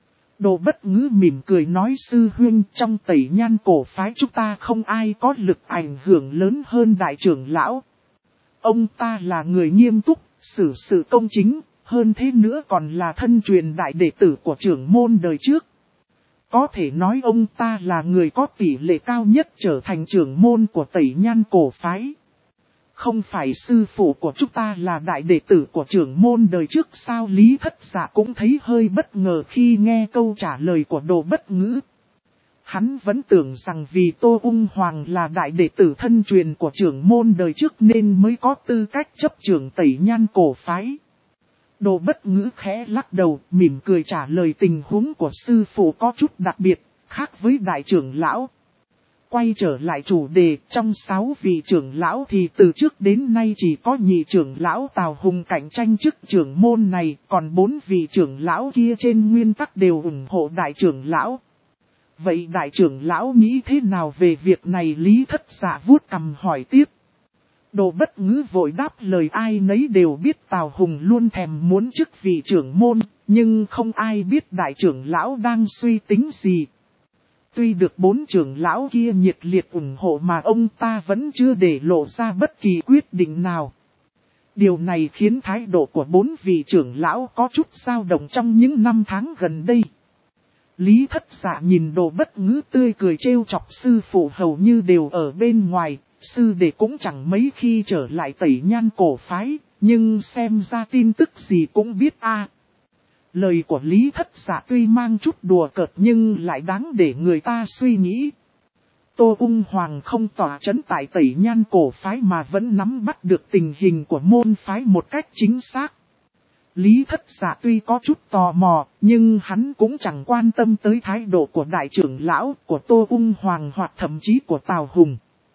Đồ Bất Ngữ mỉm cười nói: sư huynh, trong Tẩy Nhan cổ phái chúng ta không ai có lực ảnh hưởng lớn hơn đại trưởng lão. Ông ta là người nghiêm túc, xử sự công chính, hơn thế nữa còn là thân truyền đại đệ tử của trưởng môn đời trước. Có thể nói ông ta là người có tỷ lệ cao nhất trở thành trưởng môn của Tẩy Nhan cổ phái. Không phải sư phụ của chúng ta là đại đệ tử của trưởng môn đời trước sao? Lý Thất Dạ cũng thấy hơi bất ngờ khi nghe câu trả lời của Đồ Bất Ngữ. Hắn vẫn tưởng rằng vì Tô Ung Hoàng là đại đệ tử thân truyền của trưởng môn đời trước nên mới có tư cách chấp trưởng Tẩy Nhan cổ phái. Đồ Bất Ngữ khẽ lắc đầu, mỉm cười trả lời: tình huống của sư phụ có chút đặc biệt, khác với đại trưởng lão. Quay trở lại chủ đề, trong 6 vị trưởng lão thì từ trước đến nay chỉ có nhị trưởng lão Tào Hùng cạnh tranh chức trưởng môn này, còn 4 vị trưởng lão kia trên nguyên tắc đều ủng hộ đại trưởng lão. Vậy đại trưởng lão nghĩ thế nào về việc này? Lý Thất Dạ vuốt cằm hỏi tiếp. Đồ Bất Ngữ vội đáp lời: ai nấy đều biết Tào Hùng luôn thèm muốn chức vị trưởng môn, nhưng không ai biết đại trưởng lão đang suy tính gì. Tuy được 4 trưởng lão kia nhiệt liệt ủng hộ mà ông ta vẫn chưa để lộ ra bất kỳ quyết định nào. Điều này khiến thái độ của 4 vị trưởng lão có chút dao động trong những năm tháng gần đây. Lý Thất Dạ nhìn Đồ Bất Ngữ tươi cười trêu chọc sư phụ hầu như đều ở bên ngoài, sư đệ cũng chẳng mấy khi trở lại Tẩy Nhan cổ phái, nhưng xem ra tin tức gì cũng biết a. Lời của Lý Thất Dạ tuy mang chút đùa cợt nhưng lại đáng để người ta suy nghĩ. Tô Ung Hoàng không tỏa chấn tại Tẩy Nhan cổ phái mà vẫn nắm bắt được tình hình của môn phái một cách chính xác. Lý Thất Dạ tuy có chút tò mò, nhưng hắn cũng chẳng quan tâm tới thái độ của đại trưởng lão, của Tô Ung Hoàng hoặc thậm chí của Tào Hùng.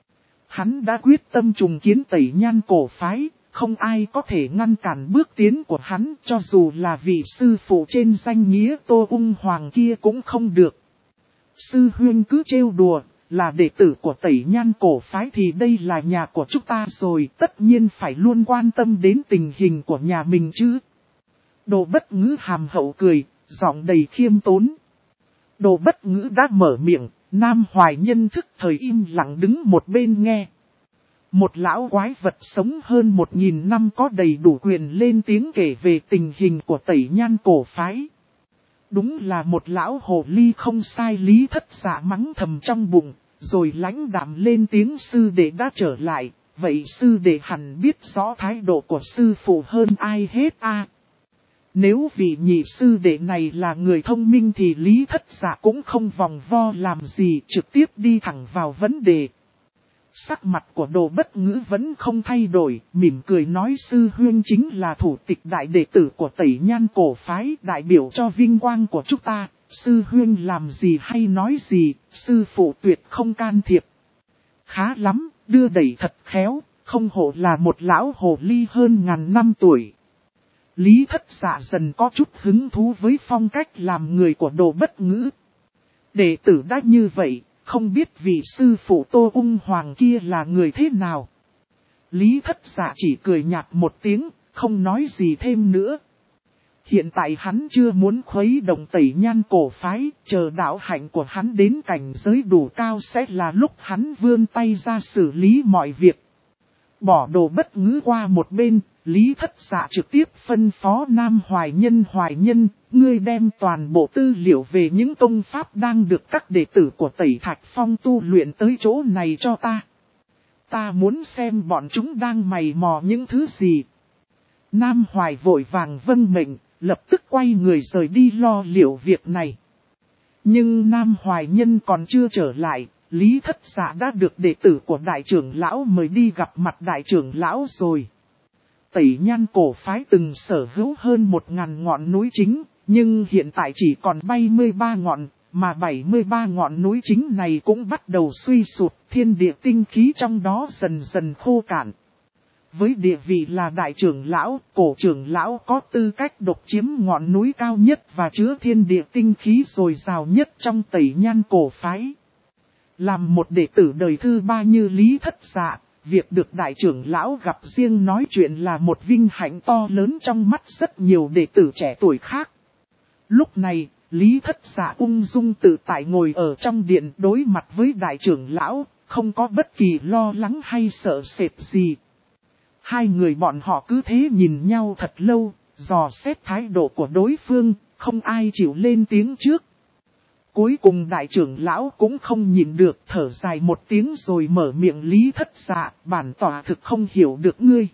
Hắn đã quyết tâm trùng kiến Tẩy Nhan cổ phái, không ai có thể ngăn cản bước tiến của hắn, cho dù là vị sư phụ trên danh nghĩa Tô Ung Hoàng kia cũng không được. Sư huynh cứ trêu đùa, là đệ tử của Tẩy Nhan cổ phái thì đây là nhà của chúng ta rồi, tất nhiên phải luôn quan tâm đến tình hình của nhà mình chứ. Đồ Bất Ngữ hàm hậu cười, giọng đầy khiêm tốn. Đồ Bất Ngữ đã mở miệng, Nam Hoài Nhân thức thời im lặng đứng một bên nghe. Một lão quái vật sống hơn 1000 năm có đầy đủ quyền lên tiếng kể về tình hình của Tẩy Nhan cổ phái. Đúng là một lão hồ ly không sai. Lý Thất Dạ mắng thầm trong bụng, rồi lãnh đạm lên tiếng sư đệ đã trở lại, vậy sư đệ hẳn biết rõ thái độ của sư phụ hơn ai hết a. Nếu vị nhị sư đệ này là người thông minh thì Lý Thất Dạ cũng không vòng vo làm gì, trực tiếp đi thẳng vào vấn đề. Sắc mặt của Đồ Bất Ngữ vẫn không thay đổi, mỉm cười nói sư huynh chính là thủ tịch đại đệ tử của Tẩy Nhan cổ phái, đại biểu cho vinh quang của chúng ta. Sư huynh làm gì hay nói gì, sư phụ tuyệt không can thiệp. Khá lắm, đưa đẩy thật khéo, không hổ là một lão hồ ly hơn ngàn năm tuổi. Lý Thất Dạ dần có chút hứng thú với phong cách làm người của Đồ Bất Ngữ. Đệ tử đã như vậy, không biết vị sư phụ Tô Ung Hoàng kia là người thế nào. Lý Thất Dạ chỉ cười nhạt một tiếng, không nói gì thêm nữa. Hiện tại hắn chưa muốn khuấy động Tẩy Nhan cổ phái, chờ đạo hạnh của hắn đến cảnh giới đủ cao sẽ là lúc hắn vươn tay ra xử lý mọi việc. Bỏ Đồ Bất Ngữ qua một bên, Lý Thất Dạ trực tiếp phân phó Nam Hoài Nhân, ngươi đem toàn bộ tư liệu về những công pháp đang được các đệ tử của Tẩy Thạch Phong tu luyện tới chỗ này cho ta. Ta muốn xem bọn chúng đang mày mò những thứ gì. Nam Hoài vội vàng vâng mệnh, lập tức quay người rời đi lo liệu việc này. Nhưng Nam Hoài Nhân còn chưa trở lại, Lý Thất Dạ đã được đệ tử của đại trưởng lão mời đi gặp mặt đại trưởng lão rồi. Tẩy Nhan cổ phái từng sở hữu hơn 1000 ngọn núi chính, nhưng hiện tại chỉ còn 73 ngọn, mà 73 ngọn núi chính này cũng bắt đầu suy sụt, thiên địa tinh khí trong đó dần dần khô cạn. Với địa vị là đại trưởng lão, cổ trưởng lão có tư cách độc chiếm ngọn núi cao nhất và chứa thiên địa tinh khí dồi dào nhất trong Tẩy Nhan cổ phái. Làm một đệ tử đời thứ 3 như Lý Thất Dạ, việc được đại trưởng lão gặp riêng nói chuyện là một vinh hạnh to lớn trong mắt rất nhiều đệ tử trẻ tuổi khác. Lúc này, Lý Thất Dạ ung dung tự tại ngồi ở trong điện đối mặt với đại trưởng lão, không có bất kỳ lo lắng hay sợ sệt gì. Hai người bọn họ cứ thế nhìn nhau thật lâu, dò xét thái độ của đối phương, không ai chịu lên tiếng trước. Cuối cùng đại trưởng lão cũng không nhịn được, thở dài một tiếng rồi mở miệng Lý Thất Dạ, bản tỏa thực không hiểu được ngươi.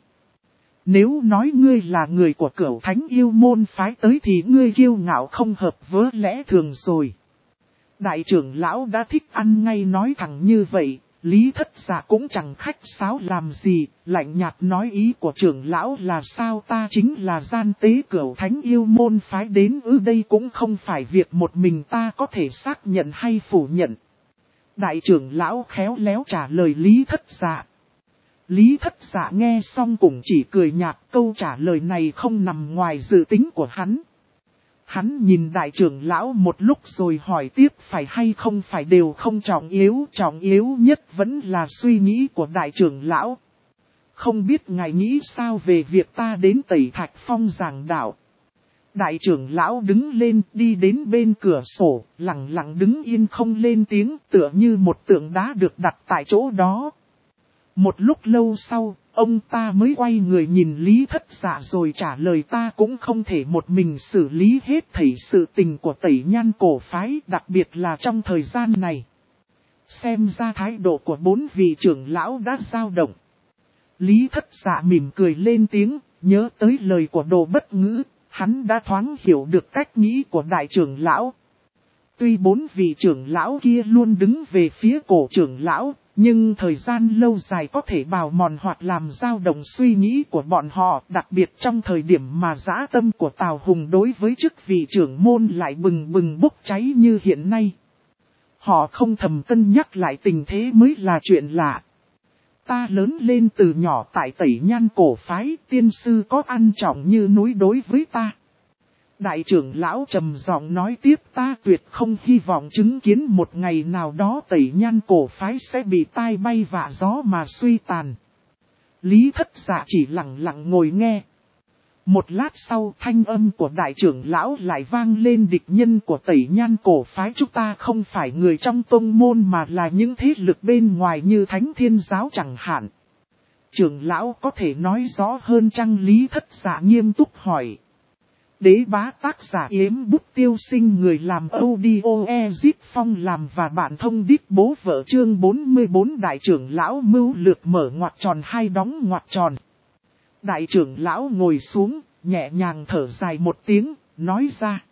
Nếu nói ngươi là người của Cửu Thánh Yêu môn phái tới thì ngươi kiêu ngạo không hợp với lẽ thường rồi. Đại trưởng lão đã thích ăn ngay nói thẳng như vậy, Lý Thất Dạ cũng chẳng khách sáo làm gì, lạnh nhạt nói ý của trưởng lão là sao ta chính là gian tế Cửu Thánh Yêu môn phái đến đây cũng không phải việc một mình ta có thể xác nhận hay phủ nhận. Đại trưởng lão khéo léo trả lời Lý Thất Dạ. Lý Thất Dạ nghe xong cũng chỉ cười nhạt, câu trả lời này không nằm ngoài dự tính của hắn. Hắn nhìn đại trưởng lão một lúc rồi hỏi tiếp phải hay không phải đều không trọng yếu nhất vẫn là suy nghĩ của đại trưởng lão. Không biết ngài nghĩ sao về việc ta đến Tẩy Thạch Phong giảng đạo. Đại trưởng lão đứng lên đi đến bên cửa sổ, lặng lặng đứng yên không lên tiếng tựa như một tượng đá được đặt tại chỗ đó. Một lúc lâu sau, ông ta mới quay người nhìn Lý Thất Dạ rồi trả lời ta cũng không thể một mình xử lý hết thảy sự tình của Tẩy Nhan cổ phái, đặc biệt là trong thời gian này. Xem ra thái độ của 4 vị trưởng lão đã dao động. Lý Thất Dạ mỉm cười lên tiếng, nhớ tới lời của Đồ Bất Ngữ, hắn đã thoáng hiểu được cách nghĩ của đại trưởng lão. Tuy 4 vị trưởng lão kia luôn đứng về phía cổ trưởng lão, nhưng thời gian lâu dài có thể bào mòn hoặc làm dao động suy nghĩ của bọn họ, đặc biệt trong thời điểm mà dã tâm của Tào Hùng đối với chức vị trưởng môn lại bừng bừng bốc cháy như hiện nay. Họ không thầm cân nhắc lại tình thế mới là chuyện lạ. Ta lớn lên từ nhỏ tại Tẩy Nhan cổ phái, tiên sư có ăn trọng như núi đối với ta. Đại trưởng lão trầm giọng nói tiếp, ta tuyệt không hy vọng chứng kiến một ngày nào đó Tẩy Nhan cổ phái sẽ bị tai bay vạ gió mà suy tàn. Lý Thất Dạ chỉ lặng lặng ngồi nghe. Một lát sau thanh âm của đại trưởng lão lại vang lên, địch nhân của Tẩy Nhan cổ phái chúng ta không phải người trong tông môn mà là những thế lực bên ngoài như Thánh Thiên Giáo chẳng hạn. Trưởng lão có thể nói rõ hơn chăng? Lý Thất Dạ nghiêm túc hỏi. Đế Bá tác giả Yếm Bút Tiêu Sinh, người làm audio Ezit Phong làm và bạn thông đít bố vợ. Chương 44 đại trưởng lão mưu lược mở ngoặc tròn hay đóng ngoặc tròn. Đại trưởng lão ngồi xuống, nhẹ nhàng thở dài một tiếng, nói ra.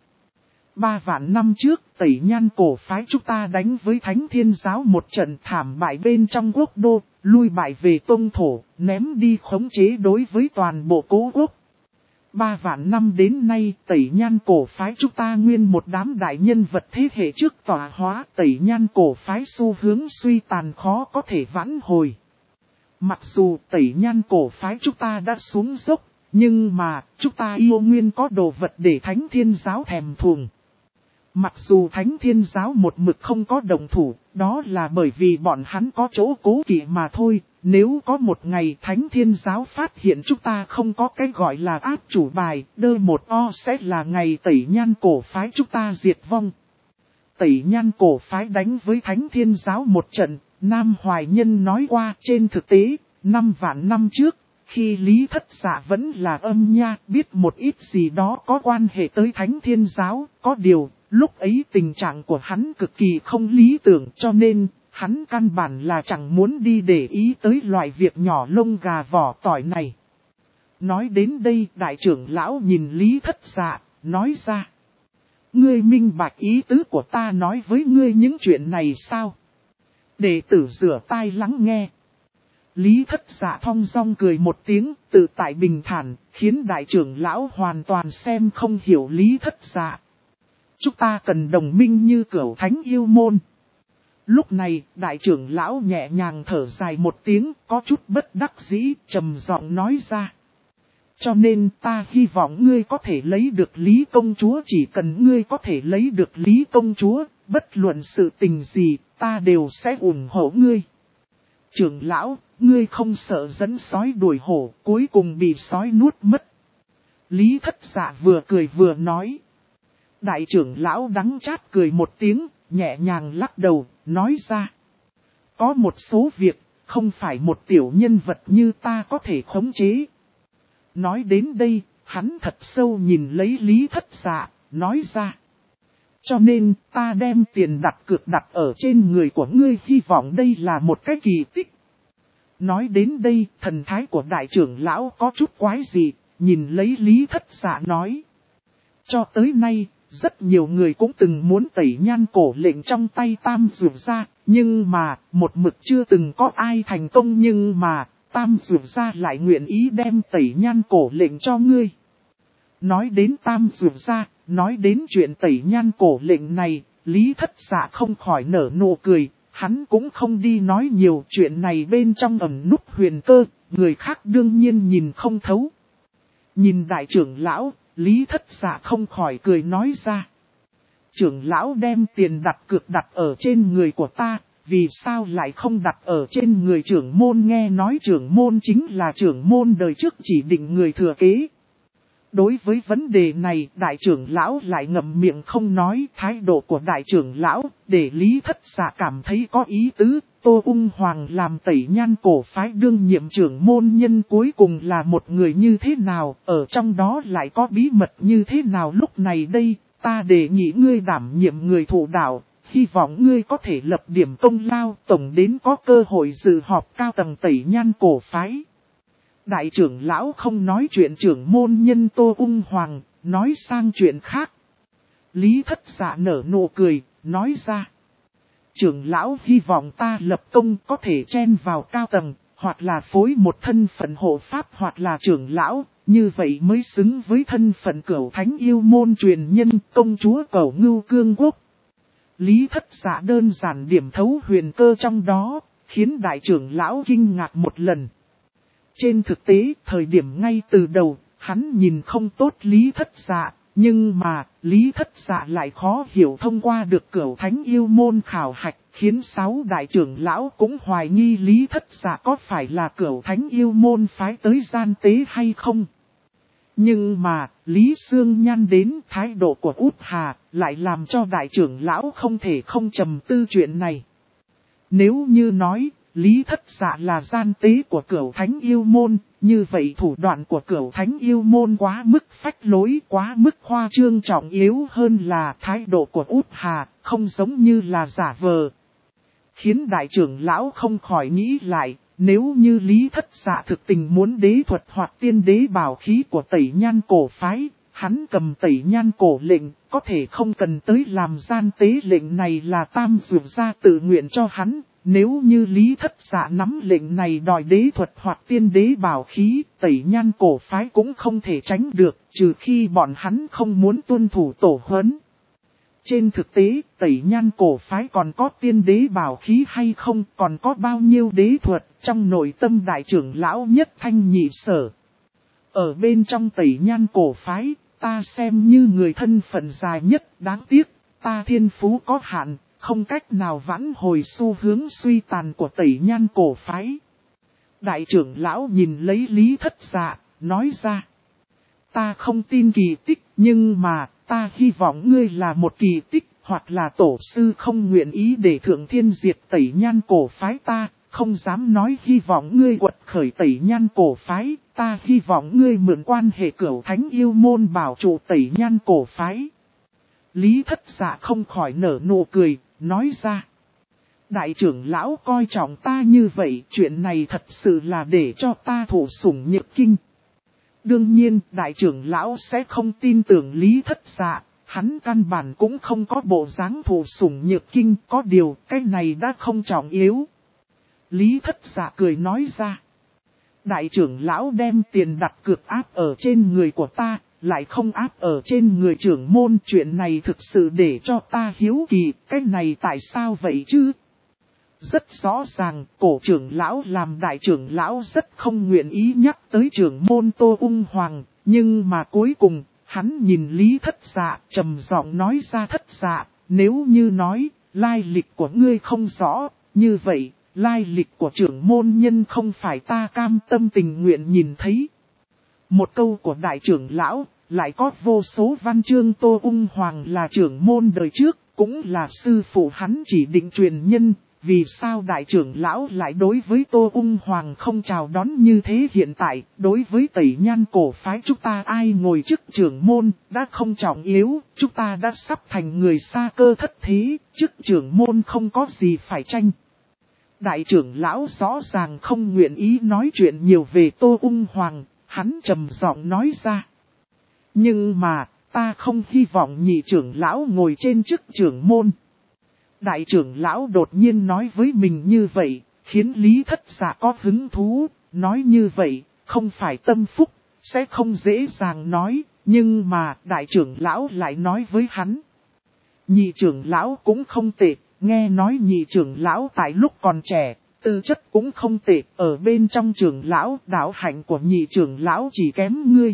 3 vạn năm trước, Tẩy Nhan cổ phái chúng ta đánh với Thánh Thiên Giáo một trận, thảm bại bên trong quốc đô, lui bại về tông thổ, ném đi khống chế đối với toàn bộ cố quốc. 3 vạn năm đến nay, Tẩy Nhan cổ phái chúng ta nguyên một đám đại nhân vật thế hệ trước tọa hóa, Tẩy Nhan cổ phái xu hướng suy tàn khó có thể vãn hồi. Mặc dù Tẩy Nhan cổ phái chúng ta đã xuống dốc, nhưng mà chúng ta yêu nguyên có đồ vật để Thánh Thiên Giáo thèm thuồng. Mặc dù Thánh Thiên Giáo một mực không có động thủ, đó là bởi vì bọn hắn có chỗ cố kỵ mà thôi. Nếu có một ngày Thánh Thiên Giáo phát hiện chúng ta không có cái gọi là áp chủ bài, đơ một o sẽ là ngày Tẩy Nhan cổ phái chúng ta diệt vong. Tẩy Nhan cổ phái đánh với Thánh Thiên Giáo một trận, Nam Hoài Nhân nói qua. Trên thực tế, 5 vạn năm trước, khi Lý Thất Dạ vẫn là âm nha, biết một ít gì đó có quan hệ tới Thánh Thiên Giáo, có điều, lúc ấy tình trạng của hắn cực kỳ không lý tưởng, cho nên hắn căn bản là chẳng muốn đi để ý tới loại việc nhỏ lông gà vỏ tỏi này. Nói đến đây, đại trưởng lão nhìn Lý Thất Dạ, nói ra. Ngươi minh bạch ý tứ của ta nói với ngươi những chuyện này sao? Đệ tử rửa tai lắng nghe. Lý Thất Dạ thong dong cười một tiếng, tự tại bình thản, khiến đại trưởng lão hoàn toàn xem không hiểu Lý Thất Dạ. Chúng ta cần đồng minh như Cửu Thánh yêu môn. Lúc này, đại trưởng lão nhẹ nhàng thở dài một tiếng, có chút bất đắc dĩ, trầm giọng nói ra. Cho nên ta hy vọng ngươi có thể lấy được Lý công chúa, chỉ cần ngươi có thể lấy được Lý công chúa, bất luận sự tình gì, ta đều sẽ ủng hộ ngươi. Trưởng lão, ngươi không sợ dẫn sói đuổi hổ, cuối cùng bị sói nuốt mất. Lý Thất Dạ vừa cười vừa nói. Đại trưởng lão đắng chát cười một tiếng, nhẹ nhàng lắc đầu, nói ra. Có một số việc, không phải một tiểu nhân vật như ta có thể khống chế. Nói đến đây, hắn thật sâu nhìn lấy Lý Thất Dạ, nói ra. Cho nên, ta đem tiền đặt cược đặt ở trên người của ngươi, hy vọng đây là một cái kỳ tích. Nói đến đây, thần thái của đại trưởng lão có chút quái dị, nhìn lấy Lý Thất Dạ nói. Cho tới nay, rất nhiều người cũng từng muốn Tẩy Nhan cổ lệnh trong tay Tam Dược Gia, nhưng mà, một mực chưa từng có ai thành công, nhưng mà, Tam Dược Gia lại nguyện ý đem Tẩy Nhan cổ lệnh cho ngươi. Nói đến Tam Dược Gia, nói đến chuyện Tẩy Nhan cổ lệnh này, Lý Thất Dạ không khỏi nở nụ cười, hắn cũng không đi nói nhiều, chuyện này bên trong ẩn núp huyền cơ, người khác đương nhiên nhìn không thấu. Nhìn đại trưởng lão, Lý Thất Dạ không khỏi cười nói ra. Trưởng lão đem tiền đặt cược đặt ở trên người của ta, vì sao lại không đặt ở trên người trưởng môn? Nghe nói trưởng môn chính là trưởng môn đời trước chỉ định người thừa kế. Đối với vấn đề này, đại trưởng lão lại ngậm miệng không nói. Thái độ của đại trưởng lão, để Lý Thất Dạ cảm thấy có ý tứ. Tô Ung Hoàng làm Tẩy Nhan cổ phái đương nhiệm trưởng môn nhân cuối cùng là một người như thế nào, ở trong đó lại có bí mật như thế nào? Lúc này đây, ta đề nghị ngươi đảm nhiệm người thủ đạo, hy vọng ngươi có thể lập điểm công lao, tổng đến có cơ hội dự họp cao tầng Tẩy Nhan cổ phái. Đại trưởng lão không nói chuyện trưởng môn nhân Tô Ung Hoàng, nói sang chuyện khác. Lý Thất Dạ nở nụ cười, nói ra. Trưởng lão hy vọng ta lập công có thể chen vào cao tầng, hoặc là phối một thân phận hộ pháp hoặc là trưởng lão, như vậy mới xứng với thân phận Cửu Thánh yêu môn truyền nhân công chúa Cửu Ngưu Cương Quốc. Lý Thất Dạ đơn giản điểm thấu huyền cơ trong đó, khiến đại trưởng lão kinh ngạc một lần. Trên thực tế, thời điểm ngay từ đầu, hắn nhìn không tốt Lý Thất Dạ, nhưng mà, Lý Thất Dạ lại khó hiểu thông qua được Cửu Thánh yêu môn khảo hạch, khiến 6 đại trưởng lão cũng hoài nghi Lý Thất Dạ có phải là Cửu Thánh yêu môn phái tới gian tế hay không. Nhưng mà, Lý Sương Nhan đến thái độ của Út Hà, lại làm cho đại trưởng lão không thể không trầm tư chuyện này. Nếu như nói, Lý Thất Dạ là gian tế của Cửu Thánh yêu môn, như vậy thủ đoạn của Cửu Thánh yêu môn quá mức phách lối, quá mức khoa trương trọng yếu hơn là thái độ của Út Hà, không giống như là giả vờ. Khiến đại trưởng lão không khỏi nghĩ lại, nếu như Lý Thất Dạ thực tình muốn đế thuật hoặc tiên đế bảo khí của Tẩy Nhan cổ phái, hắn cầm Tẩy Nhan cổ lệnh, có thể không cần tới làm gian tế lệnh này là Tam Dược gia tự nguyện cho hắn. Nếu như Lý Thất Dạ nắm lệnh này đòi đế thuật hoặc tiên đế bảo khí, Tẩy Nhan cổ phái cũng không thể tránh được, trừ khi bọn hắn không muốn tuân thủ tổ huấn. Trên thực tế, Tẩy Nhan cổ phái còn có tiên đế bảo khí hay không, còn có bao nhiêu đế thuật, trong nội tâm đại trưởng lão Nhất Thanh Nhị Sở. Ở bên trong Tẩy Nhan cổ phái, ta xem như người thân phận dài nhất, đáng tiếc, ta thiên phú có hạn, không cách nào vãn hồi xu hướng suy tàn của Tẩy Nhan cổ phái. Đại trưởng lão nhìn lấy Lý Thất Dạ, nói ra. Ta không tin kỳ tích, nhưng mà, ta hy vọng ngươi là một kỳ tích, hoặc là tổ sư không nguyện ý để Thượng Thiên diệt Tẩy Nhan cổ phái ta, không dám nói hy vọng ngươi quật khởi Tẩy Nhan cổ phái, ta hy vọng ngươi mượn quan hệ Cửu Thánh yêu môn bảo trụ Tẩy Nhan cổ phái. Lý Thất Dạ không khỏi nở nụ cười, nói ra. Đại trưởng lão coi trọng ta như vậy, chuyện này thật sự là để cho ta thụ sủng nhược kinh. Đương nhiên, đại trưởng lão sẽ không tin tưởng Lý Thất Dạ, hắn căn bản cũng không có bộ dáng thụ sủng nhược kinh, có điều, cái này đã không trọng yếu. Lý Thất Dạ cười nói ra. Đại trưởng lão đem tiền đặt cược áp ở trên người của ta, lại không áp ở trên người trưởng môn, chuyện này thực sự để cho ta hiếu kỳ, cái này tại sao vậy chứ? Rất rõ ràng, cổ trưởng lão làm đại trưởng lão rất không nguyện ý nhắc tới trưởng môn Tô Ung Hoàng, nhưng mà cuối cùng, hắn nhìn Lý Thất Dạ, trầm giọng nói ra. Thất Dạ, nếu như nói, lai lịch của ngươi không rõ, như vậy, lai lịch của trưởng môn nhân không phải ta cam tâm tình nguyện nhìn thấy. Một câu của đại trưởng lão, lại có vô số văn chương Tô Ung Hoàng là trưởng môn đời trước, cũng là sư phụ hắn chỉ định truyền nhân. Vì sao đại trưởng lão lại đối với Tô Ung Hoàng không chào đón như thế hiện tại, đối với Tẩy Nhan cổ phái chúng ta ai ngồi chức trưởng môn, đã không trọng yếu, chúng ta đã sắp thành người xa cơ thất thế, chức trưởng môn không có gì phải tranh. Đại trưởng lão rõ ràng không nguyện ý nói chuyện nhiều về Tô Ung Hoàng, hắn trầm giọng nói ra. Nhưng mà, ta không hy vọng nhị trưởng lão ngồi trên chức trưởng môn. Đại trưởng lão đột nhiên nói với mình như vậy, khiến Lý Thất Dạ có hứng thú, nói như vậy, không phải tâm phúc, sẽ không dễ dàng nói, nhưng mà đại trưởng lão lại nói với hắn. Nhị trưởng lão cũng không tệ, nghe nói nhị trưởng lão tại lúc còn trẻ, tư chất cũng không tệ, ở bên trong trưởng lão, đạo hạnh của nhị trưởng lão chỉ kém ngươi.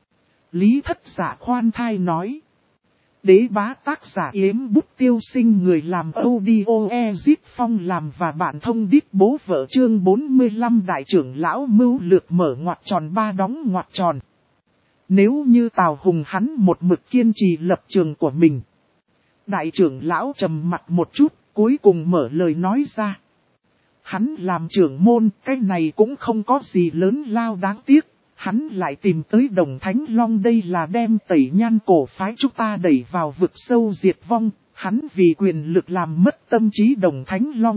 Lý Thất Dạ khoan thai nói. Đế bá tác giả Yếm Bút Tiêu Sinh, người làm audio Ezit Phong làm và bản thông đít bố vợ. Chương 45 đại trưởng lão mưu lược mở ngoặc tròn ba đóng ngoặc tròn. Nếu như Tào Hùng hắn một mực kiên trì lập trường của mình. Đại trưởng lão trầm mặt một chút, cuối cùng mở lời nói ra. Hắn làm trưởng môn, cái này cũng không có gì lớn lao đáng tiếc. Hắn lại tìm tới Đồng Thánh Long, đây là đem Tẩy Nhan cổ phái chúng ta đẩy vào vực sâu diệt vong, hắn vì quyền lực làm mất tâm trí Đồng Thánh Long.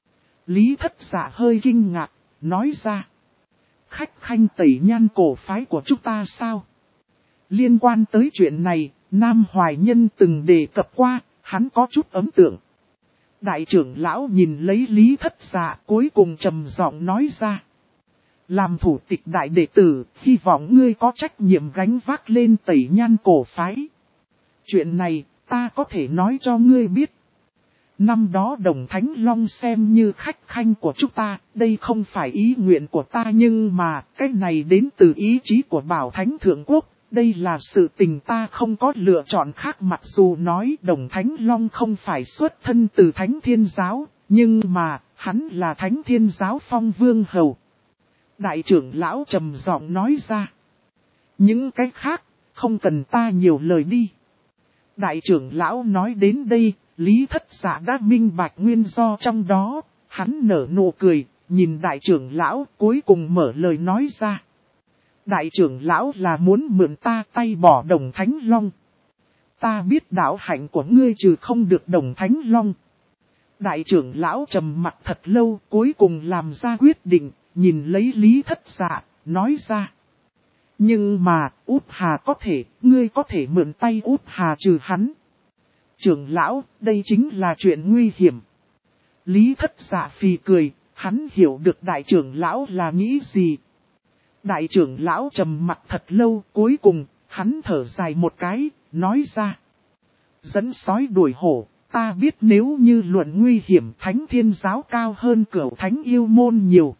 Lý Thất Dạ hơi kinh ngạc, nói ra. Khách khanh tẩy nhan cổ phái của chúng ta sao? Liên quan tới chuyện này, Nam Hoài Nhân từng đề cập qua, hắn có chút ấn tượng. Đại trưởng lão nhìn lấy Lý Thất Dạ cuối cùng trầm giọng nói ra. Làm thủ tịch đại đệ tử, hy vọng ngươi có trách nhiệm gánh vác lên tẩy nhan cổ phái. Chuyện này, ta có thể nói cho ngươi biết. Năm đó Đồng Thánh Long xem như khách khanh của chúng ta, đây không phải ý nguyện của ta nhưng mà cái này đến từ ý chí của Bảo Thánh Thượng Quốc. Đây là sự tình ta không có lựa chọn khác, mặc dù nói Đồng Thánh Long không phải xuất thân từ Thánh Thiên Giáo, nhưng mà hắn là Thánh Thiên Giáo Phong Vương Hầu. Đại trưởng lão trầm giọng nói ra. Những cái khác, không cần ta nhiều lời đi. Đại trưởng lão nói đến đây, Lý Thất Dạ đã minh bạch nguyên do trong đó, hắn nở nụ cười, nhìn đại trưởng lão cuối cùng mở lời nói ra. Đại trưởng lão là muốn mượn ta tay bỏ Đồng Thánh Long. Ta biết đạo hạnh của ngươi trừ không được Đồng Thánh Long. Đại trưởng lão trầm mặt thật lâu cuối cùng làm ra quyết định, nhìn lấy Lý Thất Dạ, nói ra. Nhưng mà, Út Hà có thể, ngươi có thể mượn tay Út Hà trừ hắn. Trưởng lão, đây chính là chuyện nguy hiểm. Lý Thất Dạ phì cười, hắn hiểu được đại trưởng lão là nghĩ gì. Đại trưởng lão trầm mặt thật lâu, cuối cùng, hắn thở dài một cái, nói ra. Dẫn sói đuổi hổ, ta biết nếu như luận nguy hiểm Thánh Thiên Giáo cao hơn Cửu Thánh Yêu Môn nhiều.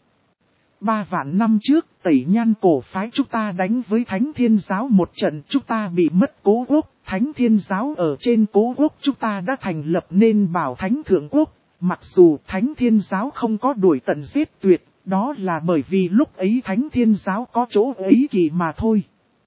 3 vạn năm trước, tẩy nhan cổ phái chúng ta đánh với Thánh Thiên Giáo một trận, chúng ta bị mất Cố Quốc. Thánh Thiên Giáo ở trên Cố Quốc chúng ta đã thành lập nên Bảo Thánh Thượng Quốc. Mặc dù Thánh Thiên Giáo không có đuổi tận giết tuyệt, đó là bởi vì lúc ấy Thánh Thiên Giáo có chỗ ấy kỳ mà thôi.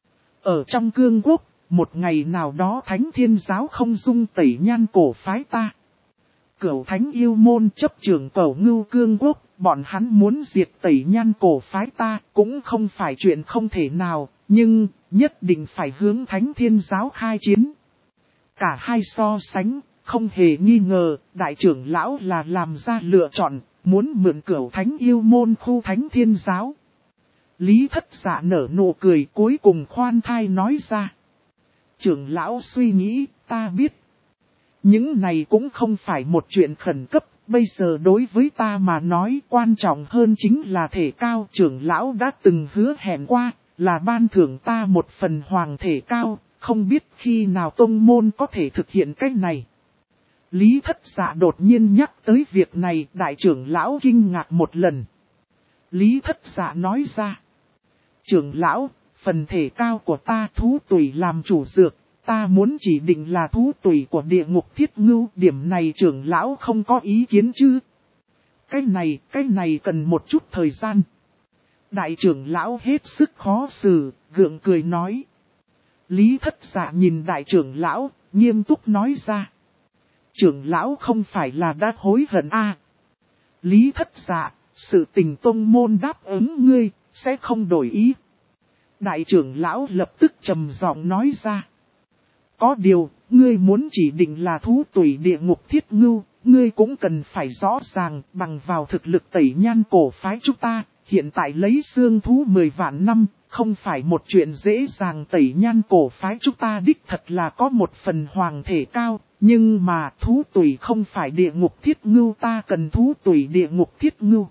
Ở trong cương quốc, một ngày nào đó Thánh Thiên Giáo không dung tẩy nhan cổ phái ta. Cửu Thánh Yêu Môn chấp trưởng Cẩu Ngưu Cương Quốc, bọn hắn muốn diệt tẩy nhan cổ phái ta cũng không phải chuyện không thể nào, nhưng nhất định phải hướng Thánh Thiên Giáo khai chiến. Cả hai so sánh, không hề nghi ngờ, đại trưởng lão là làm ra lựa chọn, muốn mượn Cửu Thánh Yêu Môn khu Thánh Thiên Giáo. Lý Thất Dạ nở nụ cười cuối cùng khoan thai nói ra. Trưởng lão suy nghĩ, ta biết. Những này cũng không phải một chuyện khẩn cấp, bây giờ đối với ta mà nói quan trọng hơn chính là thể cao. Trưởng lão đã từng hứa hẹn qua, là ban thưởng ta một phần hoàng thể cao, không biết khi nào tông môn có thể thực hiện cái này. Lý Thất Dạ đột nhiên nhắc tới việc này, đại trưởng lão kinh ngạc một lần. Lý Thất Dạ nói ra. Trưởng lão, phần thể cao của ta thú tùy làm chủ dược, ta muốn chỉ định là thú tùy của địa ngục thiết ngưu, điểm này trưởng lão không có ý kiến chứ? Cái này cần một chút thời gian. Đại trưởng lão hết sức khó xử, gượng cười nói. Lý Thất Dạ nhìn đại trưởng lão, nghiêm túc nói ra. Trưởng lão không phải là đã hối hận à? Lý Thất Dạ, sự tình tông môn đáp ứng ngươi, sẽ không đổi ý. Đại trưởng lão lập tức trầm giọng nói ra. Có điều, ngươi muốn chỉ định là thú tùy địa ngục thiết ngưu, ngươi cũng cần phải rõ ràng bằng vào thực lực tẩy nhan cổ phái chúng ta, hiện tại lấy xương thú 10 vạn năm, không phải một chuyện dễ dàng. Tẩy nhan cổ phái chúng ta đích thật là có một phần hoàng thể cao, nhưng mà thú tùy không phải địa ngục thiết ngưu, ta cần thú tùy địa ngục thiết ngưu.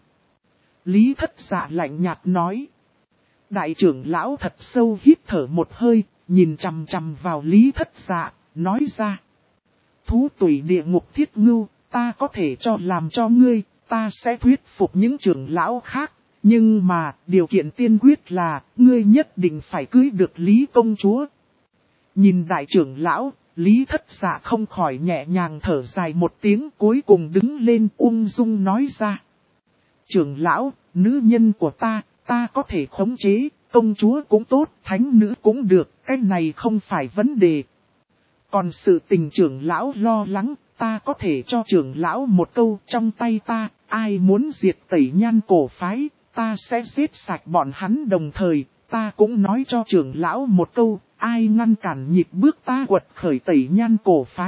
Lý Thất Dạ lạnh nhạt nói. Đại trưởng lão thật sâu hít thở một hơi, nhìn chằm chằm vào Lý Thất Dạ, nói ra. Thú tùy địa ngục thiết ngưu, ta có thể cho làm cho ngươi, ta sẽ thuyết phục những trưởng lão khác. Nhưng mà, điều kiện tiên quyết là, ngươi nhất định phải cưới được Lý công chúa. Nhìn đại trưởng lão, Lý Thất Dạ không khỏi nhẹ nhàng thở dài một tiếng, cuối cùng đứng lên ung dung nói ra. Trưởng lão, nữ nhân của ta có thể khống chế, công chúa cũng tốt, thánh nữ cũng được, cái này không phải vấn đề. Còn sự tình trưởng lão lo lắng, ta có thể cho trưởng lão một câu trong tay ta, ai muốn diệt tẩy nhan cổ phái, ta sẽ giết sạch bọn hắn, đồng thời, ta cũng nói cho trưởng lão một câu, ai ngăn cản nhịp bước ta quật khởi tẩy nhan cổ phái,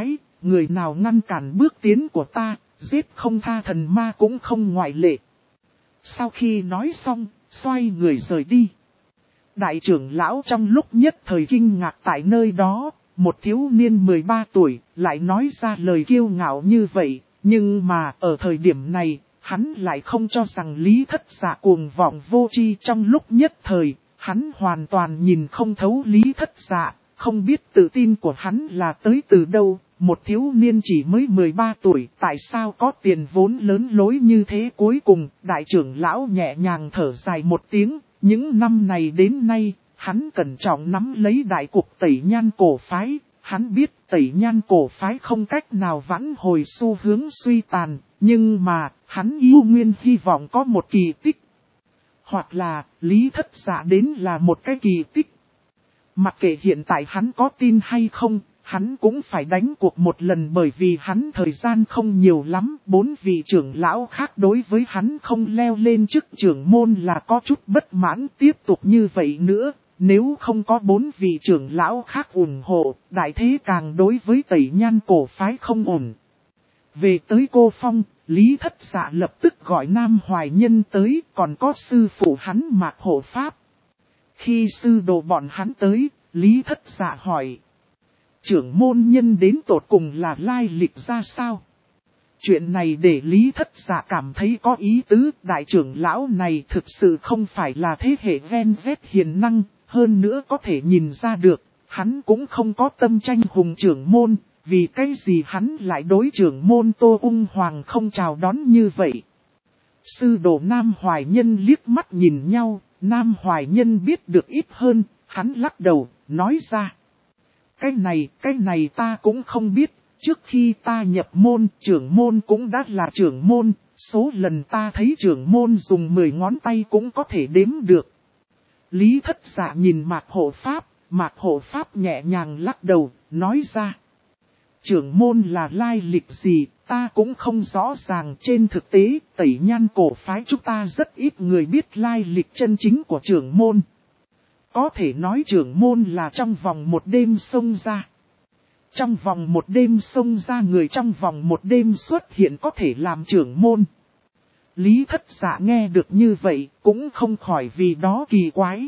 người nào ngăn cản bước tiến của ta, giết không tha thần ma cũng không ngoại lệ. Sau khi nói xong, xoay người rời đi. Đại trưởng lão trong lúc nhất thời kinh ngạc tại nơi đó, một thiếu niên 13 tuổi lại nói ra lời kiêu ngạo như vậy, nhưng mà ở thời điểm này, hắn lại không cho rằng Lý Thất Dạ cuồng vọng vô tri. Trong lúc nhất thời, hắn hoàn toàn nhìn không thấu Lý Thất Dạ, không biết tự tin của hắn là tới từ đâu. Một thiếu niên chỉ mới 13 tuổi, tại sao có tiền vốn lớn lối như thế? Cuối cùng, đại trưởng lão nhẹ nhàng thở dài một tiếng. Những năm này đến nay, hắn cẩn trọng nắm lấy đại cục Tẩy Nhan cổ phái. Hắn biết Tẩy Nhan cổ phái không cách nào vãn hồi xu hướng suy tàn, nhưng mà, hắn yêu nguyên hy vọng có một kỳ tích. Hoặc là, Lý Thất Dạ đến là một cái kỳ tích. Mặc kệ hiện tại hắn có tin hay không, hắn cũng phải đánh cuộc một lần, bởi vì hắn thời gian không nhiều lắm. 4 vị trưởng lão khác đối với hắn không leo lên chức trưởng môn là có chút bất mãn. Tiếp tục như vậy nữa, nếu không có 4 vị trưởng lão khác ủng hộ, đại thế càng đối với Tẩy Nhan cổ phái không ổn. Về tới Cô Phong, Lý Thất Dạ lập tức gọi Nam Hoài Nhân tới, còn có sư phụ hắn Mạc Hộ Pháp. Khi sư đồ bọn hắn tới, Lý Thất Dạ hỏi: trưởng môn nhân đến tột cùng là lai lịch ra sao? Chuyện này để Lý Thất Dạ cảm thấy có ý tứ. Đại trưởng lão này thực sự không phải là thế hệ ven vét hiền năng, hơn nữa có thể nhìn ra được, hắn cũng không có tâm tranh hùng trưởng môn, vì cái gì hắn lại đối trưởng môn Tô Ung Hoàng không chào đón như vậy? Sư đồ Nam Hoài Nhân liếc mắt nhìn nhau, Nam Hoài Nhân biết được ít hơn, hắn lắc đầu, nói ra: cái này ta cũng không biết, trước khi ta nhập môn, trưởng môn cũng đã là trưởng môn, số lần ta thấy trưởng môn dùng 10 ngón tay cũng có thể đếm được. Lý Thất Dạ nhìn Mạc Hộ Pháp nhẹ nhàng lắc đầu, nói ra: trưởng môn là lai lịch gì, ta cũng không rõ ràng. Trên thực tế, Tẩy Nhan cổ phái chúng ta rất ít người biết lai lịch chân chính của trưởng môn. Có thể nói trưởng môn là trong vòng một đêm xông ra. Trong vòng một đêm xông ra người, trong vòng một đêm xuất hiện có thể làm trưởng môn. Lý Thất Dạ nghe được như vậy, cũng không khỏi vì đó kỳ quái.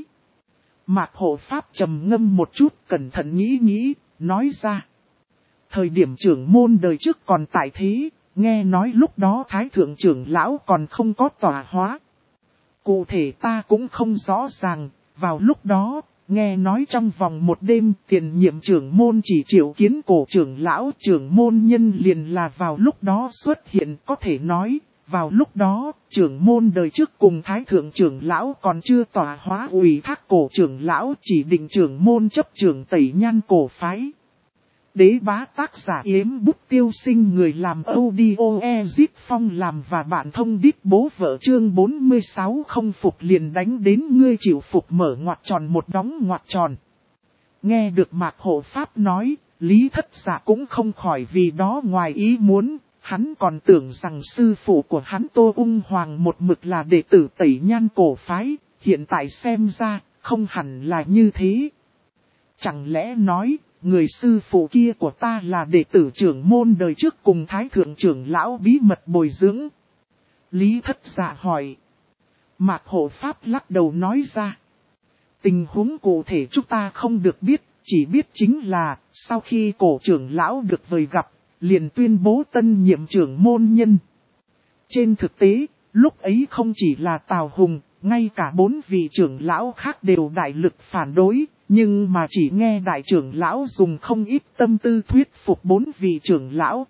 Mạc Hộ Pháp trầm ngâm một chút, cẩn thận nghĩ, nói ra: thời điểm trưởng môn đời trước còn tại thế, nghe nói lúc đó Thái Thượng trưởng lão còn không có tọa hóa. Cụ thể ta cũng không rõ ràng, vào lúc đó, nghe nói trong vòng một đêm tiền nhiệm trưởng môn chỉ triệu kiến cổ trưởng lão, trưởng môn nhân liền là vào lúc đó xuất hiện. Có thể nói, vào lúc đó, trưởng môn đời trước cùng Thái Thượng trưởng lão còn chưa tọa hóa, ủy thác cổ trưởng lão chỉ định trưởng môn chấp trưởng Tẩy Nhan cổ phái. Đế bá tác giả Yếm Bút Tiêu Sinh, người làm audio Ezip Phong làm và bạn thông đít bố vợ. Chương 46 không phục liền đánh đến ngươi chịu phục, mở ngoặc tròn một đóng ngoặc tròn. Nghe được Mạc Hộ Pháp nói, Lý Thất Dạ cũng không khỏi vì đó ngoài ý muốn. Hắn còn tưởng rằng sư phụ của hắn Tô Ung Hoàng một mực là đệ tử Tẩy Nhan cổ phái, hiện tại xem ra không hẳn là như thế. Chẳng lẽ nói, người sư phụ kia của ta là đệ tử trưởng môn đời trước cùng Thái Thượng trưởng lão bí mật bồi dưỡng? Lý Thất Dạ hỏi. Mạc Hộ Pháp lắc đầu nói ra: tình huống cụ thể chúng ta không được biết, chỉ biết chính là, sau khi cổ trưởng lão được vời gặp, liền tuyên bố tân nhiệm trưởng môn nhân. Trên thực tế, lúc ấy không chỉ là Tào Hùng, ngay cả 4 vị trưởng lão khác đều đại lực phản đối, nhưng mà chỉ nghe đại trưởng lão dùng không ít tâm tư thuyết phục 4 vị trưởng lão.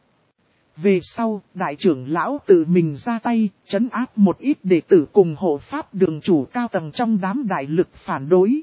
Về sau, đại trưởng lão tự mình ra tay, trấn áp một ít đệ tử cùng hộ pháp đường chủ cao tầng trong đám đại lực phản đối.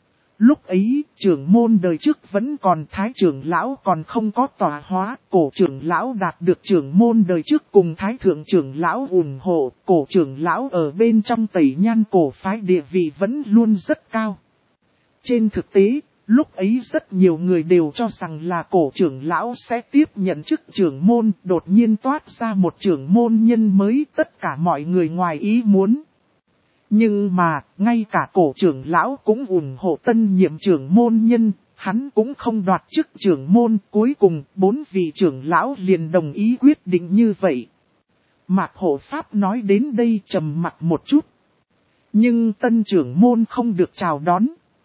Lúc ấy, trưởng môn đời trước vẫn còn, Thái trưởng lão còn không có tọa hóa, cổ trưởng lão đạt được trưởng môn đời trước cùng Thái thượng trưởng lão ủng hộ, cổ trưởng lão ở bên trong Tẩy Nhan cổ phái địa vị vẫn luôn rất cao. Trên thực tế, lúc ấy rất nhiều người đều cho rằng là cổ trưởng lão sẽ tiếp nhận chức trưởng môn, đột nhiên toát ra một trưởng môn nhân mới, tất cả mọi người ngoài ý muốn. Nhưng mà, ngay cả cổ trưởng lão cũng ủng hộ tân nhiệm trưởng môn nhân, hắn cũng không đoạt chức trưởng môn. Cuối cùng 4 vị trưởng lão liền đồng ý quyết định như vậy. Mạc Hộ Pháp nói đến đây trầm mặt một chút. Nhưng tân trưởng môn không được chào đón.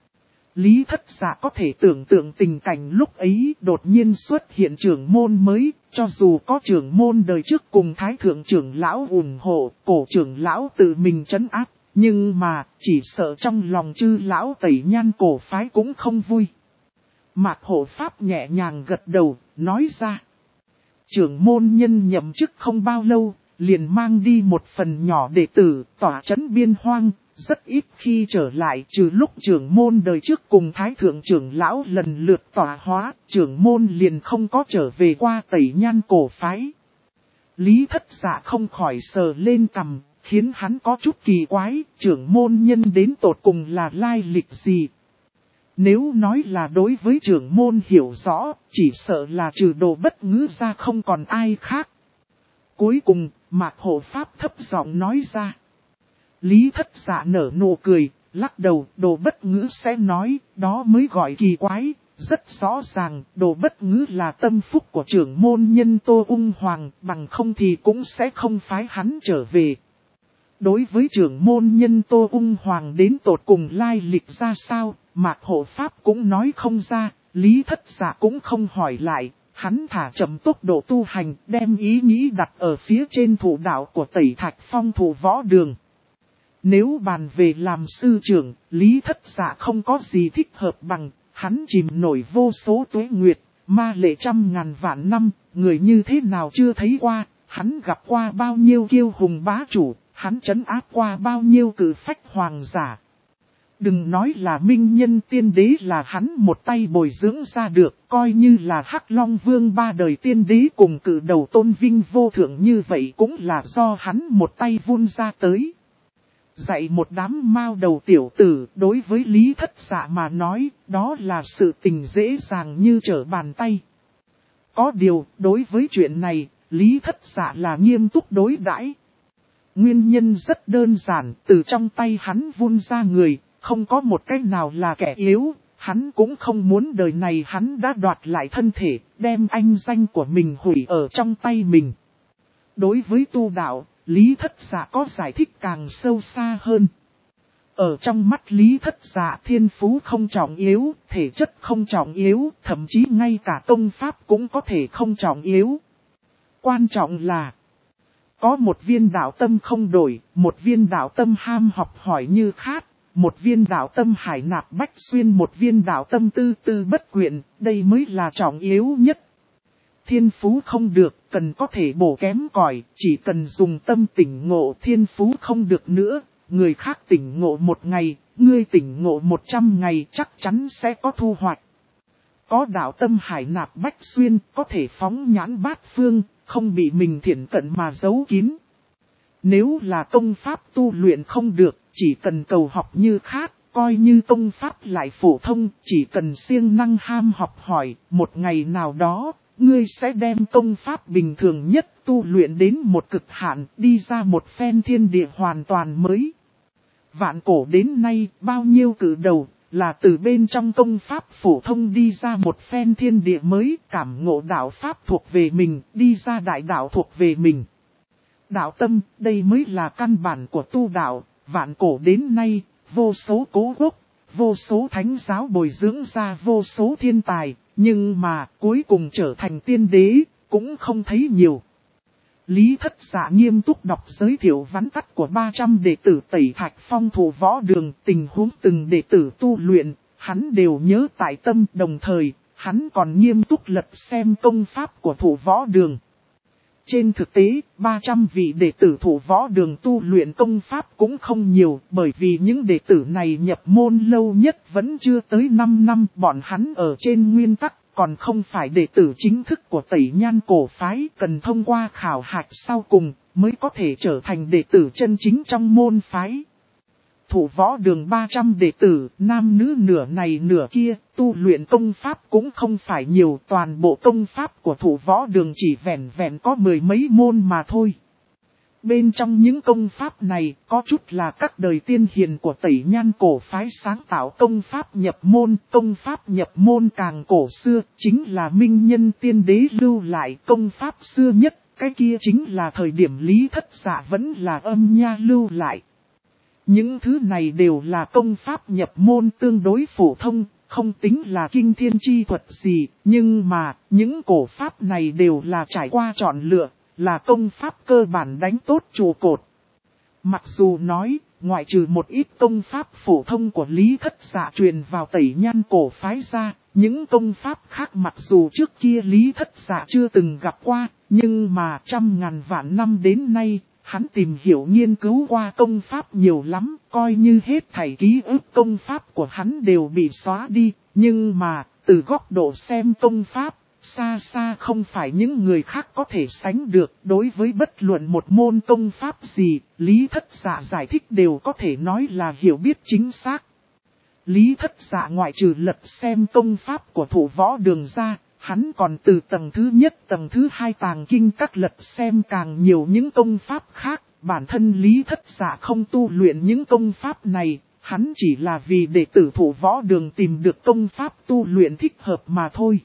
Lý Thất Dạ có thể tưởng tượng tình cảnh lúc ấy đột nhiên xuất hiện trưởng môn mới, cho dù có trưởng môn đời trước cùng thái thượng trưởng lão ủng hộ, cổ trưởng lão tự mình trấn áp, nhưng mà chỉ sợ trong lòng chư lão Tẩy Nhan cổ phái cũng không vui. Mạc Hộ Pháp nhẹ nhàng gật đầu, nói ra. Trưởng môn nhân nhậm chức không bao lâu, liền mang đi một phần nhỏ đệ tử tỏa trấn biên hoang. Rất ít khi trở lại, trừ lúc trưởng môn đời trước cùng thái thượng trưởng lão lần lượt tỏa hóa, trưởng môn liền không có trở về qua Tẩy Nhan cổ phái. Lý Thất Dạ không khỏi sờ lên cằm, khiến hắn có chút kỳ quái, trưởng môn nhân đến tột cùng là lai lịch gì. Nếu nói là đối với trưởng môn hiểu rõ, chỉ sợ là trừ Đồ Bất Ngữ ra không còn ai khác. Cuối cùng, Mạc Hộ Pháp thấp giọng nói ra. Lý Thất Dạ nở nụ cười, lắc đầu, Đồ Bất Ngữ sẽ nói, đó mới gọi kỳ quái. Rất rõ ràng, Đồ Bất Ngữ là tâm phúc của trưởng môn nhân Tô Ung Hoàng, bằng không thì cũng sẽ không phái hắn trở về. Đối với trưởng môn nhân Tô Ung Hoàng đến tột cùng lai lịch ra sao, Mạc Hộ Pháp cũng nói không ra, Lý Thất Dạ cũng không hỏi lại. Hắn thả chậm tốc độ tu hành, đem ý nghĩ đặt ở phía trên thủ đạo của Tẩy Thạch Phong Thủ Võ Đường. Nếu bàn về làm sư trưởng, Lý Thất Dạ không có gì thích hợp bằng, hắn chìm nổi vô số tuế nguyệt, ma lệ trăm ngàn vạn năm, người như thế nào chưa thấy qua, hắn gặp qua bao nhiêu kiêu hùng bá chủ, hắn trấn áp qua bao nhiêu cử phách hoàng giả. Đừng nói là minh nhân tiên đế là hắn một tay bồi dưỡng ra được, coi như là Hắc Long Vương 3 đời tiên đế cùng cử đầu tôn vinh vô thượng như vậy cũng là do hắn một tay vun ra tới. Dạy một đám mao đầu tiểu tử đối với Lý Thất Dạ mà nói, đó là sự tình dễ dàng như trở bàn tay. Có điều, đối với chuyện này, Lý Thất Dạ là nghiêm túc đối đãi. Nguyên nhân rất đơn giản, từ trong tay hắn vun ra người, không có một cái nào là kẻ yếu, hắn cũng không muốn đời này hắn đã đoạt lại thân thể, đem anh danh của mình hủy ở trong tay mình. Đối với tu đạo, Lý Thất Dạ có giải thích càng sâu xa hơn. Ở trong mắt Lý Thất Dạ thiên phú không trọng yếu, thể chất không trọng yếu, thậm chí ngay cả tông pháp cũng có thể không trọng yếu. Quan trọng là có một viên đạo tâm không đổi, một viên đạo tâm ham học hỏi như khát, một viên đạo tâm hải nạp bách xuyên, một viên đạo tâm tư tư bất quyện, đây mới là trọng yếu nhất. Thiên phú không được, cần có thể bổ kém cỏi, chỉ cần dùng tâm tỉnh ngộ. Thiên phú không được nữa, người khác tỉnh ngộ 1 ngày, ngươi tỉnh ngộ 100 ngày chắc chắn sẽ có thu hoạch. Có đạo tâm hải nạp bách xuyên, có thể phóng nhãn bát phương, không bị mình thiển cận mà giấu kín. Nếu là công pháp tu luyện không được, chỉ cần cầu học như khác, coi như công pháp lại phổ thông, chỉ cần siêng năng ham học hỏi, một ngày nào đó, ngươi sẽ đem công pháp bình thường nhất tu luyện đến một cực hạn, đi ra một phen thiên địa hoàn toàn mới. Vạn cổ đến nay, bao nhiêu cử đầu, là từ bên trong công pháp phổ thông đi ra một phen thiên địa mới, cảm ngộ đạo pháp thuộc về mình, đi ra đại đạo thuộc về mình. Đạo tâm, đây mới là căn bản của tu đạo, vạn cổ đến nay, vô số cố quốc, vô số thánh giáo bồi dưỡng ra vô số thiên tài, nhưng mà cuối cùng trở thành tiên đế, cũng không thấy nhiều. Lý Thất Dạ nghiêm túc đọc giới thiệu vắn tắt của 300 đệ tử Tẩy Thạch Phong Thủ Võ Đường, tình huống từng đệ tử tu luyện, hắn đều nhớ tại tâm, đồng thời, hắn còn nghiêm túc lật xem công pháp của Thủ Võ Đường. Trên thực tế, 300 vị đệ tử Thủ Võ Đường tu luyện công pháp cũng không nhiều, bởi vì những đệ tử này nhập môn lâu nhất vẫn chưa tới 5 năm, bọn hắn ở trên nguyên tắc, còn không phải đệ tử chính thức của Tẩy Nhan cổ phái, cần thông qua khảo hạch sau cùng, mới có thể trở thành đệ tử chân chính trong môn phái. Thủ Võ Đường 300 đệ tử, nam nữ nửa này nửa kia, tu luyện công pháp cũng không phải nhiều, toàn bộ công pháp của Thủ Võ Đường chỉ vẹn vẹn có 10 mấy môn mà thôi. Bên trong những công pháp này có chút là các đời tiên hiền của Tẩy Nhan cổ phái sáng tạo công pháp nhập môn. Công pháp nhập môn càng cổ xưa chính là Minh Nhân Tiên Đế lưu lại công pháp xưa nhất. Cái kia chính là thời điểm Lý Thất Dạ vẫn là Âm Nha lưu lại. Những thứ này đều là công pháp nhập môn tương đối phổ thông, không tính là kinh thiên chi thuật gì, nhưng mà những cổ pháp này đều là trải qua chọn lựa, là công pháp cơ bản đánh tốt trụ cột. Mặc dù nói, ngoại trừ một ít công pháp phổ thông của Lý Thất Dạ truyền vào Tẩy Nhan cổ phái ra, những công pháp khác mặc dù trước kia Lý Thất Dạ chưa từng gặp qua, nhưng mà trăm ngàn vạn năm đến nay, hắn tìm hiểu nghiên cứu qua công pháp nhiều lắm, coi như hết thảy ký ức công pháp của hắn đều bị xóa đi, nhưng mà, từ góc độ xem công pháp, xa xa không phải những người khác có thể sánh được. Đối với bất luận một môn công pháp gì, Lý Thất Dạ giải thích đều có thể nói là hiểu biết chính xác. Lý Thất Dạ ngoại trừ lật xem công pháp của Thủ Võ Đường ra, hắn còn từ tầng thứ nhất tầng thứ hai tàng kinh các lật xem càng nhiều những công pháp khác. Bản thân Lý Thất Dạ không tu luyện những công pháp này, hắn chỉ là vì đệ tử Thủ Võ Đường tìm được công pháp tu luyện thích hợp mà thôi.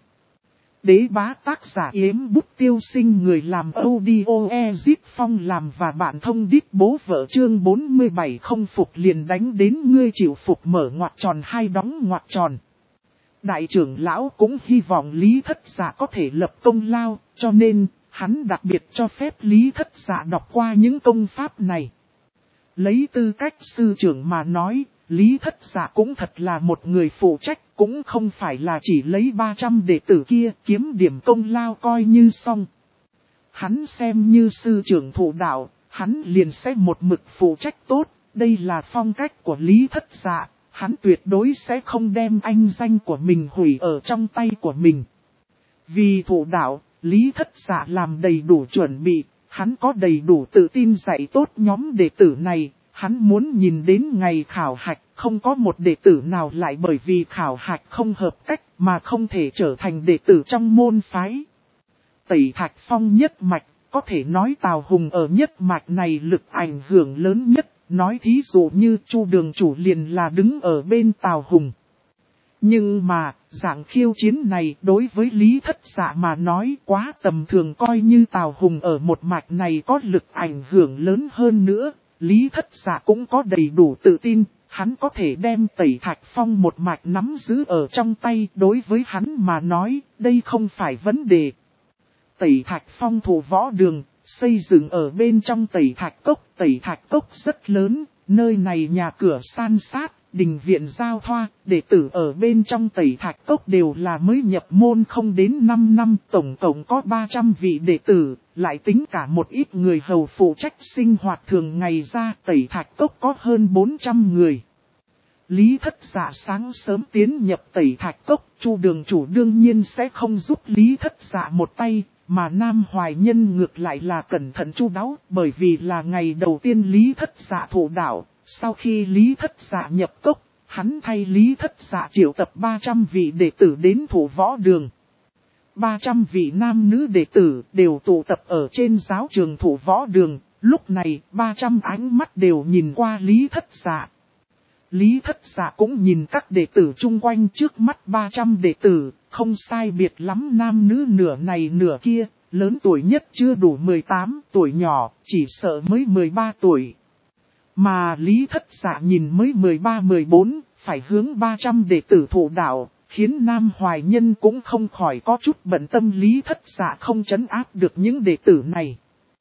Đế bá tác giả Yếm Bút Tiêu Sinh, người làm audio Ezip Phong làm và bạn thông đít bố vợ. Chương 47 không phục liền đánh đến ngươi chịu phục, mở ngoặc tròn hai đóng ngoặc tròn. Đại trưởng lão cũng hy vọng Lý Thất Dạ có thể lập công lao, cho nên hắn đặc biệt cho phép Lý Thất Dạ đọc qua những công pháp này. Lấy tư cách sư trưởng mà nói, Lý Thất Dạ cũng thật là một người phụ trách, cũng không phải là chỉ lấy 300 đệ tử kia kiếm điểm công lao coi như xong. Hắn xem như sư trưởng thụ đạo, hắn liền sẽ một mực phụ trách tốt, đây là phong cách của Lý Thất Dạ, hắn tuyệt đối sẽ không đem anh danh của mình hủy ở trong tay của mình. Vì thụ đạo, Lý Thất Dạ làm đầy đủ chuẩn bị, hắn có đầy đủ tự tin dạy tốt nhóm đệ tử này. Hắn muốn nhìn đến ngày khảo hạch, không có một đệ tử nào lại bởi vì khảo hạch không hợp cách mà không thể trở thành đệ tử trong môn phái. Tẩy Thạch Phong nhất mạch, có thể nói Tào Hùng ở nhất mạch này lực ảnh hưởng lớn nhất, nói thí dụ như Chu đường chủ liền là đứng ở bên Tào Hùng. Nhưng mà, dạng khiêu chiến này đối với Lý Thất Dạ mà nói quá tầm thường, coi như Tào Hùng ở một mạch này có lực ảnh hưởng lớn hơn nữa. Lý Thất Dạ cũng có đầy đủ tự tin, hắn có thể đem Tẩy Thạch Phong một mạch nắm giữ ở trong tay. Đối với hắn mà nói, đây không phải vấn đề. Tẩy Thạch Phong Thủ Võ Đường, xây dựng ở bên trong Tẩy Thạch Cốc. Tẩy Thạch Cốc rất lớn, nơi này nhà cửa san sát, đình viện giao thoa, đệ tử ở bên trong Tẩy Thạch Cốc đều là mới nhập môn không đến 5 năm, tổng cộng có 300 vị đệ tử, lại tính cả một ít người hầu phụ trách sinh hoạt thường ngày ra, Tẩy Thạch Cốc có hơn 400 người. Lý Thất Dạ sáng sớm tiến nhập Tẩy Thạch Cốc, Chu đường chủ đương nhiên sẽ không giúp Lý Thất Dạ một tay, mà Nam Hoài Nhân ngược lại là cẩn thận chu đáo, bởi vì là ngày đầu tiên Lý Thất Dạ thụ đạo. Sau khi Lý Thất Dạ nhập cốc, hắn thay Lý Thất Dạ triệu tập 300 vị đệ tử đến Thủ Võ Đường. 300 vị nam nữ đệ tử đều tụ tập ở trên giáo trường Thủ Võ Đường, lúc này 300 ánh mắt đều nhìn qua Lý Thất Dạ. Lý Thất Dạ cũng nhìn các đệ tử chung quanh, trước mắt 300 đệ tử, không sai biệt lắm nam nữ nửa này nửa kia, lớn tuổi nhất chưa đủ 18 tuổi, nhỏ chỉ sợ mới 13 tuổi. Mà Lý Thất Dạ nhìn mới 13-14, phải hướng 300 đệ tử thụ đạo, khiến Nam Hoài Nhân cũng không khỏi có chút bận tâm Lý Thất Dạ không trấn áp được những đệ tử này.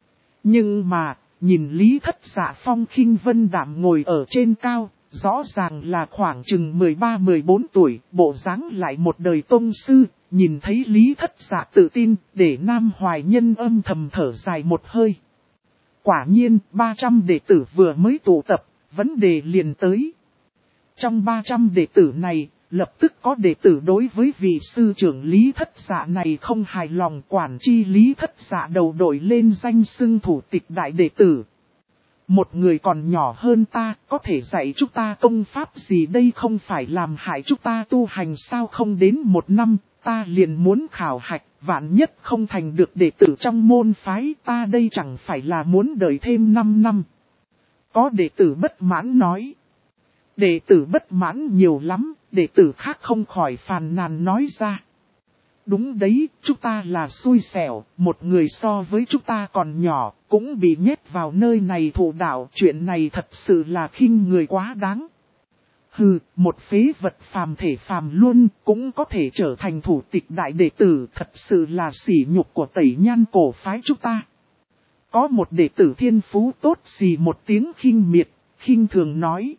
Nhưng mà, nhìn Lý Thất Dạ phong khinh vân đạm ngồi ở trên cao, rõ ràng là khoảng chừng 13-14 tuổi, bộ dáng lại một đời tôn sư, nhìn thấy Lý Thất Dạ tự tin, để Nam Hoài Nhân âm thầm thở dài một hơi. Quả nhiên, 300 đệ tử vừa mới tụ tập, vấn đề liền tới. Trong 300 đệ tử này, lập tức có đệ tử đối với vị sư trưởng Lý Thất Dạ này không hài lòng, quản chi Lý Thất Dạ đầu đội lên danh xưng thủ tịch đại đệ tử. Một người còn nhỏ hơn ta, có thể dạy chúng ta công pháp gì, đây không phải làm hại chúng ta tu hành sao? Không đến một năm, ta liền muốn khảo hạch, vạn nhất không thành được đệ tử trong môn phái ta đây chẳng phải là muốn đợi thêm 5 năm. Có đệ tử bất mãn nói. Đệ tử bất mãn nhiều lắm, đệ tử khác không khỏi phàn nàn nói ra. Đúng đấy, chúng ta là xui xẻo, một người so với chúng ta còn nhỏ, cũng bị nhét vào nơi này thụ đạo, chuyện này thật sự là khinh người quá đáng. Hừ, một phế vật phàm thể phàm luôn, cũng có thể trở thành thủ tịch đại đệ tử, thật sự là sỉ nhục của Tẩy Nhan cổ phái chúng ta. Có một đệ tử thiên phú tốt xì một tiếng khinh miệt, khinh thường nói.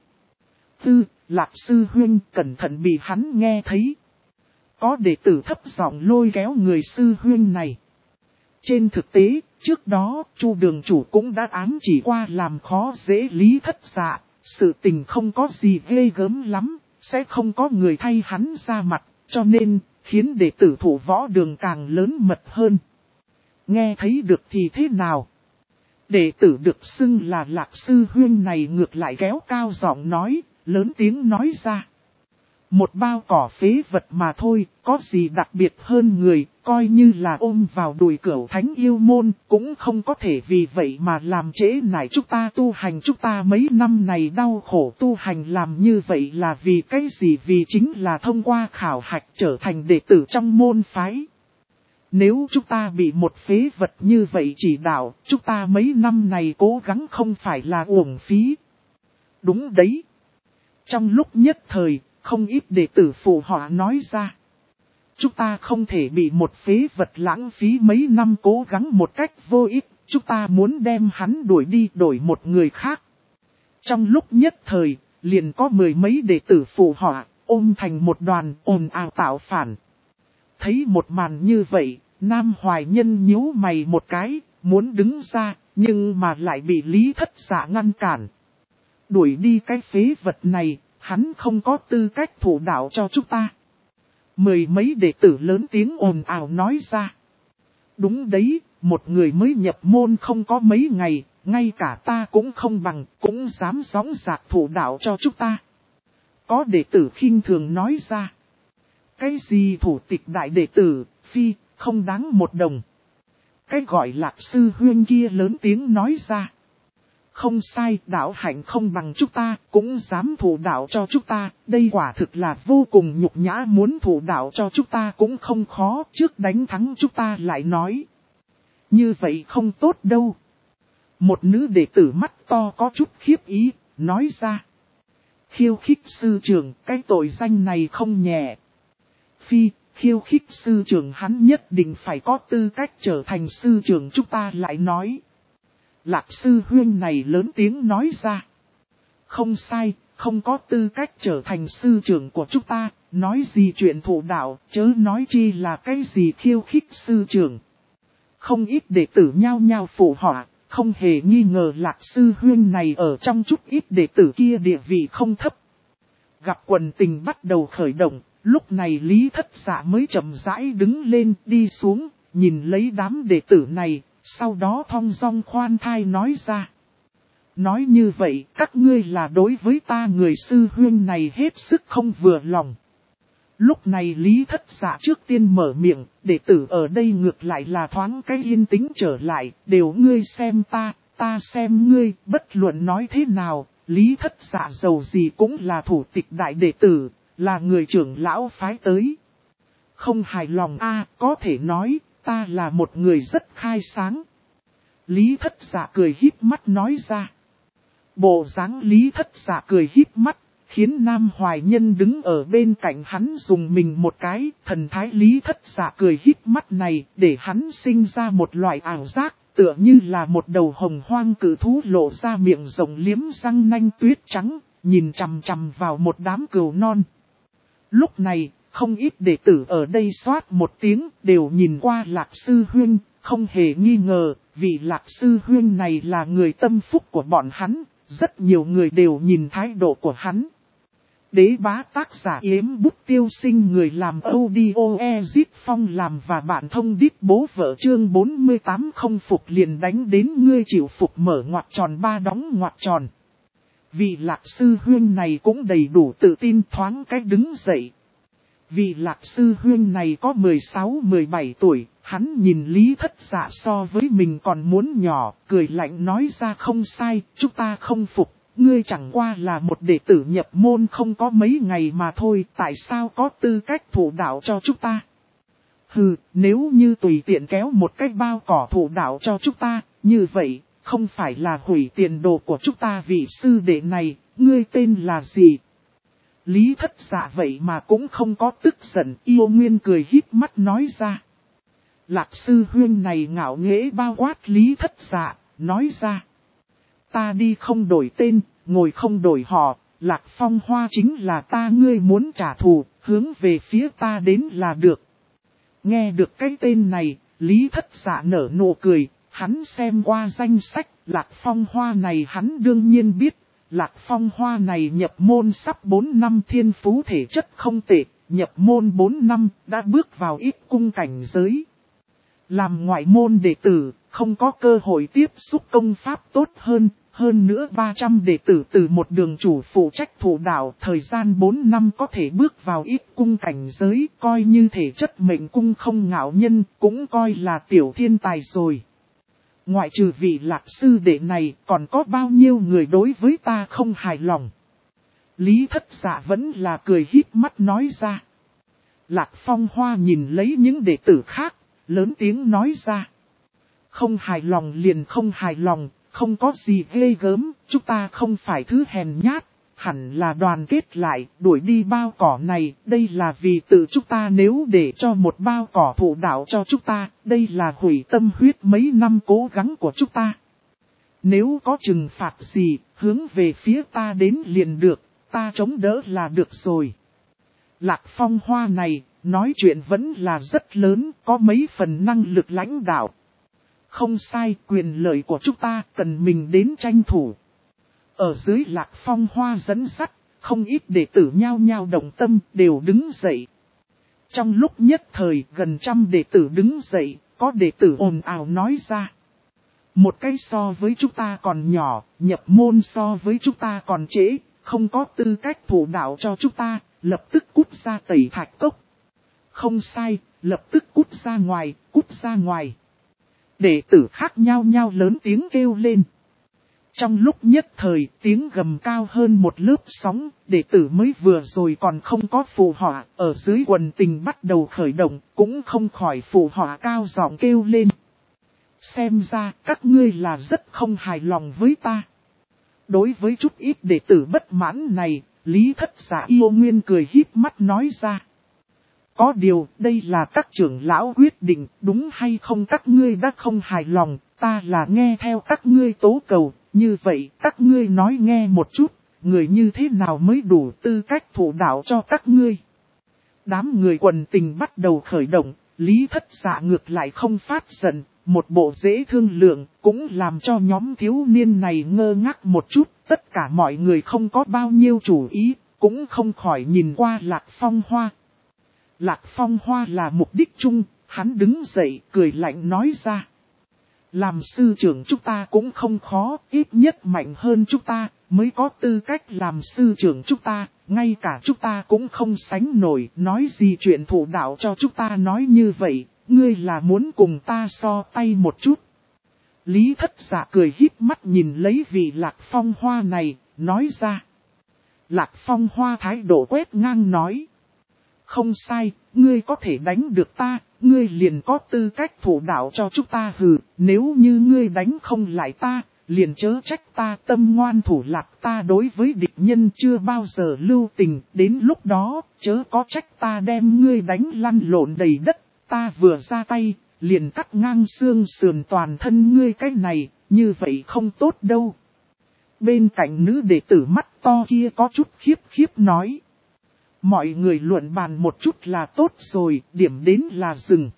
Lạc sư huynh cẩn thận bị hắn nghe thấy. Có đệ tử thấp giọng lôi kéo người sư huynh này. Trên thực tế, trước đó, Chu đường chủ cũng đã ám chỉ qua làm khó dễ Lý Thất Dạ, sự tình không có gì ghê gớm lắm, sẽ không có người thay hắn ra mặt, cho nên, khiến đệ tử thủ võ đường càng lớn mật hơn. Nghe thấy được thì thế nào? Đệ tử được xưng là Lạc sư huynh này ngược lại kéo cao giọng nói, lớn tiếng nói ra. Một bao cỏ phế vật mà thôi, có gì đặc biệt hơn người, coi như là ôm vào đùi cửu thánh yêu môn, cũng không có thể vì vậy mà làm trễ nải chúng ta tu hành. Chúng ta mấy năm này đau khổ tu hành làm như vậy là vì cái gì? Vì chính là thông qua khảo hạch trở thành đệ tử trong môn phái. Nếu chúng ta bị một phế vật như vậy chỉ đạo, chúng ta mấy năm này cố gắng không phải là uổng phí. Đúng đấy. Trong lúc nhất thời, không ít đệ tử phụ họ nói ra. Chúng ta không thể bị một phế vật lãng phí mấy năm cố gắng một cách vô ích, chúng ta muốn đem hắn đuổi đi đổi một người khác. Trong lúc nhất thời, liền có mười mấy đệ tử phụ họ, ôm thành một đoàn ồn ào tạo phản. Thấy một màn như vậy, Nam Hoài Nhân nhíu mày một cái, muốn đứng ra, nhưng mà lại bị Lý Thất Dạ ngăn cản. Đuổi đi cái phế vật này, hắn không có tư cách thủ đạo cho chúng ta. Mười mấy đệ tử lớn tiếng ồn ào nói ra. Đúng đấy, một người mới nhập môn không có mấy ngày, ngay cả ta cũng không bằng, cũng dám gióng giạc thủ đạo cho chúng ta. Có đệ tử khinh thường nói ra. Cái gì thủ tịch đại đệ tử, phi, không đáng một đồng. Cái gọi Lạc sư huynh kia lớn tiếng nói ra. Không sai, đạo hạnh không bằng chúng ta, cũng dám thủ đạo cho chúng ta, đây quả thực là vô cùng nhục nhã, muốn thủ đạo cho chúng ta cũng không khó, trước đánh thắng chúng ta lại nói. Như vậy không tốt đâu. Một nữ đệ tử mắt to có chút khiếp ý, nói ra. Khiêu khích sư trưởng, cái tội danh này không nhẹ. Phi, khiêu khích sư trưởng hắn nhất định phải có tư cách trở thành sư trưởng chúng ta lại nói. Lạc sư huynh này lớn tiếng nói ra. Không sai, không có tư cách trở thành sư trưởng của chúng ta, nói gì chuyện thủ đạo, chớ nói chi là cái gì khiêu khích sư trưởng. Không ít đệ tử nhao nhao phụ họa, không hề nghi ngờ Lạc sư huynh này ở trong chút ít đệ tử kia địa vị không thấp. Gặp quần tình bắt đầu khởi động, lúc này Lý Thất Dạ mới chậm rãi đứng lên đi xuống, nhìn lấy đám đệ tử này. Sau đó thong dong khoan thai nói ra. Nói như vậy các ngươi là đối với ta người sư huynh này hết sức không vừa lòng. Lúc này Lý Thất Dạ trước tiên mở miệng, đệ tử ở đây ngược lại là thoáng cái yên tĩnh trở lại, đều ngươi xem ta xem ngươi, bất luận nói thế nào, Lý Thất Dạ dầu gì cũng là thủ tịch đại đệ tử, là người trưởng lão phái tới. Không hài lòng có thể nói. Ta là một người rất khai sáng. Lý Thất Dạ cười híp mắt nói ra. Bộ dáng Lý Thất Dạ cười híp mắt, khiến Nam Hoài Nhân đứng ở bên cạnh hắn dùng mình một cái. Thần thái Lý Thất Dạ cười híp mắt này để hắn sinh ra một loại ảo giác, tựa như là một đầu hồng hoang cử thú lộ ra miệng rộng liếm răng nanh tuyết trắng, nhìn chằm chằm vào một đám cừu non. Lúc này, không ít đệ tử ở đây xoát một tiếng đều nhìn qua Lạc sư huynh, không hề nghi ngờ, vì Lạc sư huynh này là người tâm phúc của bọn hắn, rất nhiều người đều nhìn thái độ của hắn. Đế bá tác giả Yếm Bút Tiêu Sinh, người làm audio Ezit Phong làm và bạn thông đít bố vợ chương 48 không phục liền đánh đến ngươi chịu phục mở ngoặc tròn ba đóng ngoặc tròn. Vì Lạc sư huynh này cũng đầy đủ tự tin thoáng cách đứng dậy. Vị Lạc sư huynh này có 16-17 tuổi, hắn nhìn Lý Thất Dạ so với mình còn muốn nhỏ, cười lạnh nói ra không sai, chúng ta không phục, ngươi chẳng qua là một đệ tử nhập môn không có mấy ngày mà thôi, tại sao có tư cách thủ đạo cho chúng ta? Hừ, nếu như tùy tiện kéo một cái bao cỏ thủ đạo cho chúng ta, như vậy, không phải là hủy tiền đồ của chúng ta vị sư đệ này, ngươi tên là gì? Lý Thất Dạ vậy mà cũng không có tức giận, yêu nguyên cười híp mắt nói ra. Lạc sư huynh này ngạo nghễ bao quát Lý Thất Dạ, nói ra. Ta đi không đổi tên, ngồi không đổi họ, Lạc Phong Hoa chính là ta, ngươi muốn trả thù, hướng về phía ta đến là được. Nghe được cái tên này, Lý Thất Dạ nở nụ cười, hắn xem qua danh sách, Lạc Phong Hoa này hắn đương nhiên biết. Lạc Phong Hoa này nhập môn sắp 4 năm, thiên phú thể chất không tệ, nhập môn 4 năm, đã bước vào ít cung cảnh giới. Làm ngoại môn đệ tử, không có cơ hội tiếp xúc công pháp tốt hơn nữa 300 đệ tử từ một đường chủ phụ trách thủ đạo, thời gian 4 năm có thể bước vào ít cung cảnh giới, coi như thể chất mệnh cung không ngạo nhân, cũng coi là tiểu thiên tài rồi. Ngoại trừ vị Lạc sư đệ này, còn có bao nhiêu người đối với ta không hài lòng? Lý Thất Dạ vẫn là cười híp mắt nói ra. Lạc Phong Hoa nhìn lấy những đệ tử khác, lớn tiếng nói ra. Không hài lòng liền không hài lòng, không có gì ghê gớm, chúng ta không phải thứ hèn nhát, hẳn là đoàn kết lại, đuổi đi bao cỏ này, đây là vì tự chúng ta, nếu để cho một bao cỏ thủ đạo cho chúng ta, đây là hủy tâm huyết mấy năm cố gắng của chúng ta. Nếu có trừng phạt gì, hướng về phía ta đến liền được, ta chống đỡ là được rồi. Lạc Phong Hoa này, nói chuyện vẫn là rất lớn, có mấy phần năng lực lãnh đạo. Không sai, quyền lợi của chúng ta cần mình đến tranh thủ. Ở dưới Lạc Phong Hoa dẫn dắt, không ít đệ tử nhao nhao động tâm đều đứng dậy. Trong lúc nhất thời gần 100 đệ tử đứng dậy, có đệ tử ồn ào nói ra. Một cái so với chúng ta còn nhỏ, nhập môn so với chúng ta còn trễ, không có tư cách thủ đạo cho chúng ta, lập tức cút ra Tẩy Thạch Cốc. Không sai, lập tức cút ra ngoài, cút ra ngoài. Đệ tử khác nhao nhao lớn tiếng kêu lên. Trong lúc nhất thời tiếng gầm cao hơn một lớp sóng, đệ tử mới vừa rồi còn không có phù họa, ở dưới quần tình bắt đầu khởi động, cũng không khỏi phù họa cao giọng kêu lên. Xem ra các ngươi là rất không hài lòng với ta. Đối với chút ít đệ tử bất mãn này, Lý Thất Dạ yêu nguyên cười híp mắt nói ra. Có điều, đây là các trưởng lão quyết định, đúng hay không các ngươi đã không hài lòng, ta là nghe theo các ngươi tố cầu, như vậy các ngươi nói nghe một chút, người như thế nào mới đủ tư cách thủ đạo cho các ngươi. Đám người quần tình bắt đầu khởi động, Lý Thất Dạ ngược lại không phát giận, một bộ dễ thương lượng, cũng làm cho nhóm thiếu niên này ngơ ngác một chút, tất cả mọi người không có bao nhiêu chủ ý, cũng không khỏi nhìn qua Lạc Phong Hoa. Lạc Phong Hoa là mục đích chung, hắn đứng dậy cười lạnh nói ra. Làm sư trưởng chúng ta cũng không khó, ít nhất mạnh hơn chúng ta, mới có tư cách làm sư trưởng chúng ta, ngay cả chúng ta cũng không sánh nổi, nói gì chuyện thủ đạo cho chúng ta nói như vậy, ngươi là muốn cùng ta so tay một chút. Lý Thất Dạ cười híp mắt nhìn lấy vị Lạc Phong Hoa này, nói ra. Lạc Phong Hoa thái độ quét ngang nói. Không sai, ngươi có thể đánh được ta, ngươi liền có tư cách thủ đạo cho chúng ta hừ, nếu như ngươi đánh không lại ta, liền chớ trách ta tâm ngoan thủ lạc, ta đối với địch nhân chưa bao giờ lưu tình, đến lúc đó, chớ có trách ta đem ngươi đánh lăn lộn đầy đất, ta vừa ra tay, liền cắt ngang xương sườn toàn thân ngươi cái này, như vậy không tốt đâu. Bên cạnh nữ đệ tử mắt to kia có chút khiếp nói. Mọi người luận bàn một chút là tốt rồi, điểm đến là dừng.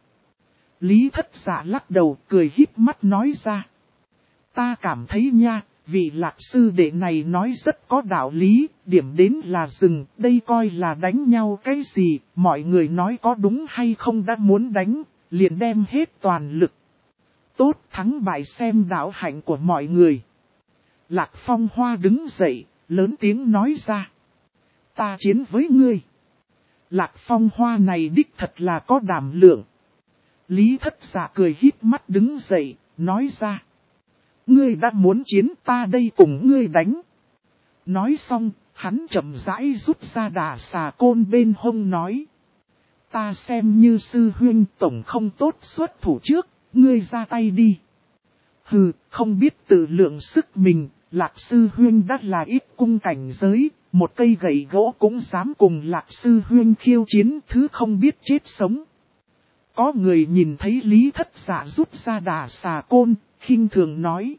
Lý Thất Dạ lắc đầu cười híp mắt nói ra. Ta cảm thấy nha, vị Lạc sư đệ này nói rất có đạo lý, điểm đến là dừng, đây coi là đánh nhau cái gì, mọi người nói có đúng hay không đã muốn đánh, liền đem hết toàn lực. Tốt, thắng bại xem đạo hạnh của mọi người. Lạc Phong Hoa đứng dậy, lớn tiếng nói ra. Ta chiến với ngươi. Lạc Phong Hoa này đích thật là có đảm lượng. Lý Thất Dạ cười híp mắt đứng dậy, nói ra. Ngươi đã muốn chiến, ta đây cùng ngươi đánh. Nói xong, hắn chậm rãi rút ra đà xà côn bên hông nói. Ta xem như sư huynh tổng không tốt xuất thủ trước, ngươi ra tay đi. Hừ, không biết tự lượng sức mình, Lạc sư huynh đã là ít cung cảnh giới, một cây gậy gỗ cũng dám cùng Lạc sư huynh khiêu chiến, thứ không biết chết sống. Có người nhìn thấy Lý Thất Dạ rút ra đà xà côn, khinh thường nói.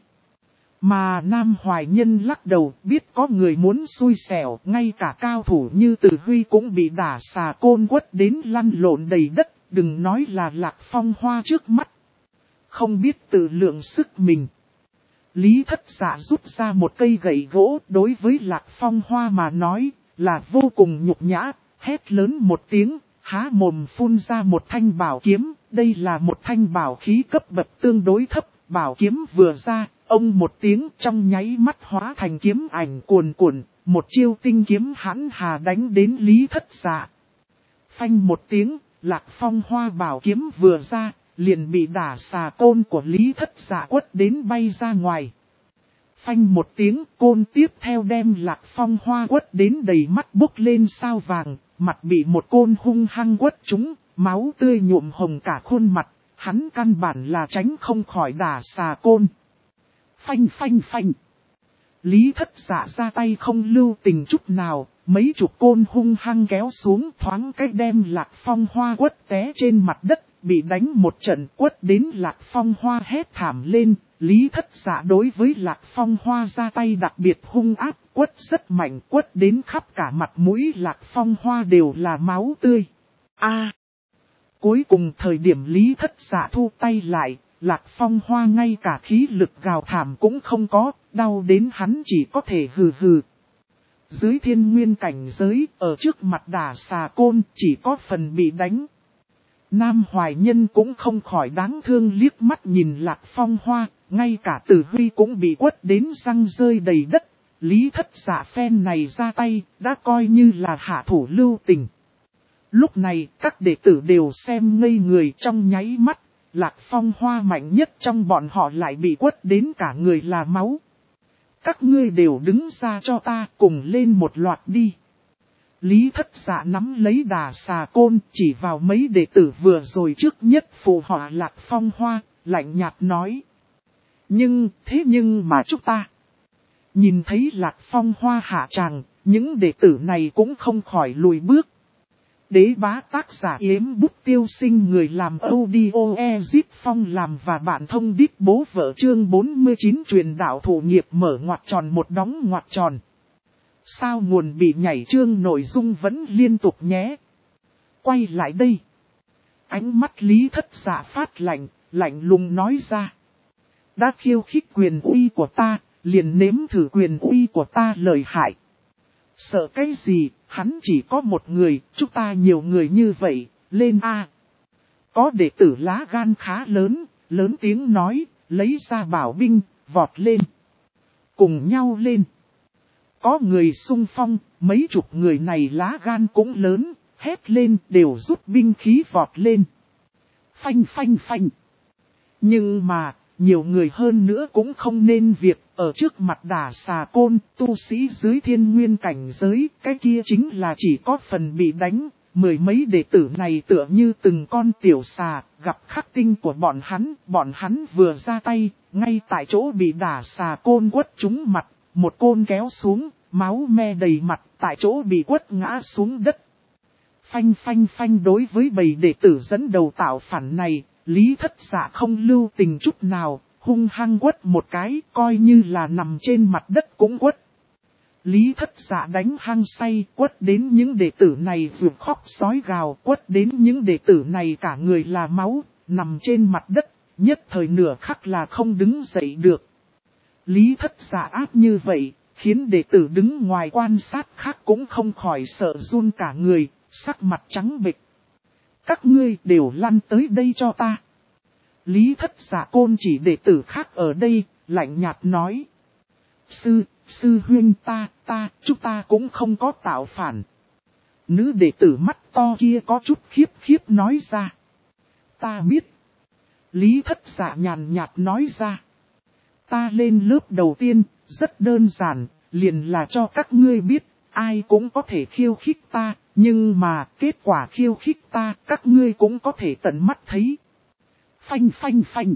Mà Nam Hoài Nhân lắc đầu, biết có người muốn xui xẻo, ngay cả cao thủ như Từ Huy cũng bị đả xà côn quất đến lăn lộn đầy đất, đừng nói là Lạc Phong Hoa trước mắt. Không biết tự lượng sức mình. Lý Thất Dạ rút ra một cây gậy gỗ, đối với Lạc Phong Hoa mà nói, là vô cùng nhục nhã, hét lớn một tiếng, há mồm phun ra một thanh bảo kiếm, đây là một thanh bảo khí cấp bậc tương đối thấp, bảo kiếm vừa ra. Ông một tiếng trong nháy mắt hóa thành kiếm ảnh cuồn cuộn, một chiêu tinh kiếm hãn hà đánh đến Lý Thất Dạ. Phanh một tiếng, Lạc Phong Hoa bảo kiếm vừa ra, liền bị đả xà côn của Lý Thất Dạ quất đến bay ra ngoài. Phanh một tiếng, côn tiếp theo đem Lạc Phong Hoa quất đến đầy mắt bốc lên sao vàng, mặt bị một côn hung hăng quất trúng, máu tươi nhuộm hồng cả khuôn mặt, hắn căn bản là tránh không khỏi đả xà côn. Phanh phanh phanh. Lý Thất Dạ ra tay không lưu tình chút nào, mấy chục côn hung hăng kéo xuống thoáng cách đem Lạc Phong Hoa quất té trên mặt đất, bị đánh một trận quất đến Lạc Phong Hoa hét thảm lên. Lý Thất Dạ đối với Lạc Phong Hoa ra tay đặc biệt hung ác, quất rất mạnh, quất đến khắp cả mặt mũi Lạc Phong Hoa đều là máu tươi. Cuối cùng thời điểm Lý Thất Dạ thu tay lại, Lạc Phong Hoa ngay cả khí lực gào thảm cũng không có, đau đến hắn chỉ có thể hừ hừ. Dưới thiên nguyên cảnh giới, ở trước mặt đả xà côn, chỉ có phần bị đánh. Nam Hoài Nhân cũng không khỏi đáng thương liếc mắt nhìn Lạc Phong Hoa, ngay cả Từ Huy cũng bị quất đến răng rơi đầy đất. Lý Thất Dạ phen này ra tay, đã coi như là hạ thủ lưu tình. Lúc này, các đệ tử đều xem ngây người trong nháy mắt. Lạc Phong Hoa mạnh nhất trong bọn họ lại bị quất đến cả người là máu. Các ngươi đều đứng ra cho ta cùng lên một loạt đi. Lý Thất Dạ nắm lấy đà xà côn chỉ vào mấy đệ tử vừa rồi trước nhất phù họa Lạc Phong Hoa, lạnh nhạt nói. Nhưng mà chúng ta. Nhìn thấy Lạc Phong Hoa hạ tràng, những đệ tử này cũng không khỏi lùi bước. Đế bá tác giả Yếm Bút Tiêu Sinh, người làm audio Ezip Phong làm và bạn thông đít bố vợ chương 49 truyền đạo thủ nghiệp mở ngoặc tròn một đóng ngoặc tròn. Sao nguồn bị nhảy chương nội dung vẫn liên tục nhé. Quay lại đây. Ánh mắt Lý Thất Dạ phát lạnh, lạnh lùng nói ra. Đã khiêu khích quyền uy của ta, liền nếm thử quyền uy của ta lợi hại. Sợ cái gì, hắn chỉ có một người, chúng ta nhiều người như vậy, lên A. Có đệ tử lá gan khá lớn, lớn tiếng nói, lấy ra bảo binh, vọt lên. Cùng nhau lên. Có người xung phong, mấy chục người này lá gan cũng lớn, hét lên đều rút binh khí vọt lên. Phanh phanh phanh. Nhưng mà, nhiều người hơn nữa cũng không nên việc, ở trước mặt đả xà côn, tu sĩ dưới thiên nguyên cảnh giới, cái kia chính là chỉ có phần bị đánh, mười mấy đệ tử này tựa như từng con tiểu xà, gặp khắc tinh của bọn hắn vừa ra tay, ngay tại chỗ bị đả xà côn quất trúng mặt, một côn kéo xuống, máu me đầy mặt, tại chỗ bị quất ngã xuống đất. Phanh phanh phanh đối với bầy đệ tử dẫn đầu tạo phản này, Lý Thất Dạ không lưu tình chút nào, hung hăng quất một cái, coi như là nằm trên mặt đất cũng quất. Lý Thất Dạ đánh hăng say, quất đến những đệ tử này ruột khóc sói gào, quất đến những đệ tử này cả người là máu, nằm trên mặt đất, nhất thời nửa khắc là không đứng dậy được. Lý Thất Dạ áp như vậy, khiến đệ tử đứng ngoài quan sát khác cũng không khỏi sợ run cả người, sắc mặt trắng bệch. Các ngươi đều lăn tới đây cho ta. Lý Thất Dạ côn chỉ đệ tử khác ở đây, lạnh nhạt nói. Sư huynh chúng ta cũng không có tạo phản. Nữ đệ tử mắt to kia có chút khiếp khiếp nói ra. Ta biết. Lý Thất Dạ nhàn nhạt nói ra. Ta lên lớp đầu tiên, rất đơn giản, liền là cho các ngươi biết, ai cũng có thể khiêu khích ta, nhưng mà kết quả khiêu khích ta các ngươi cũng có thể tận mắt thấy. Phanh phanh phanh.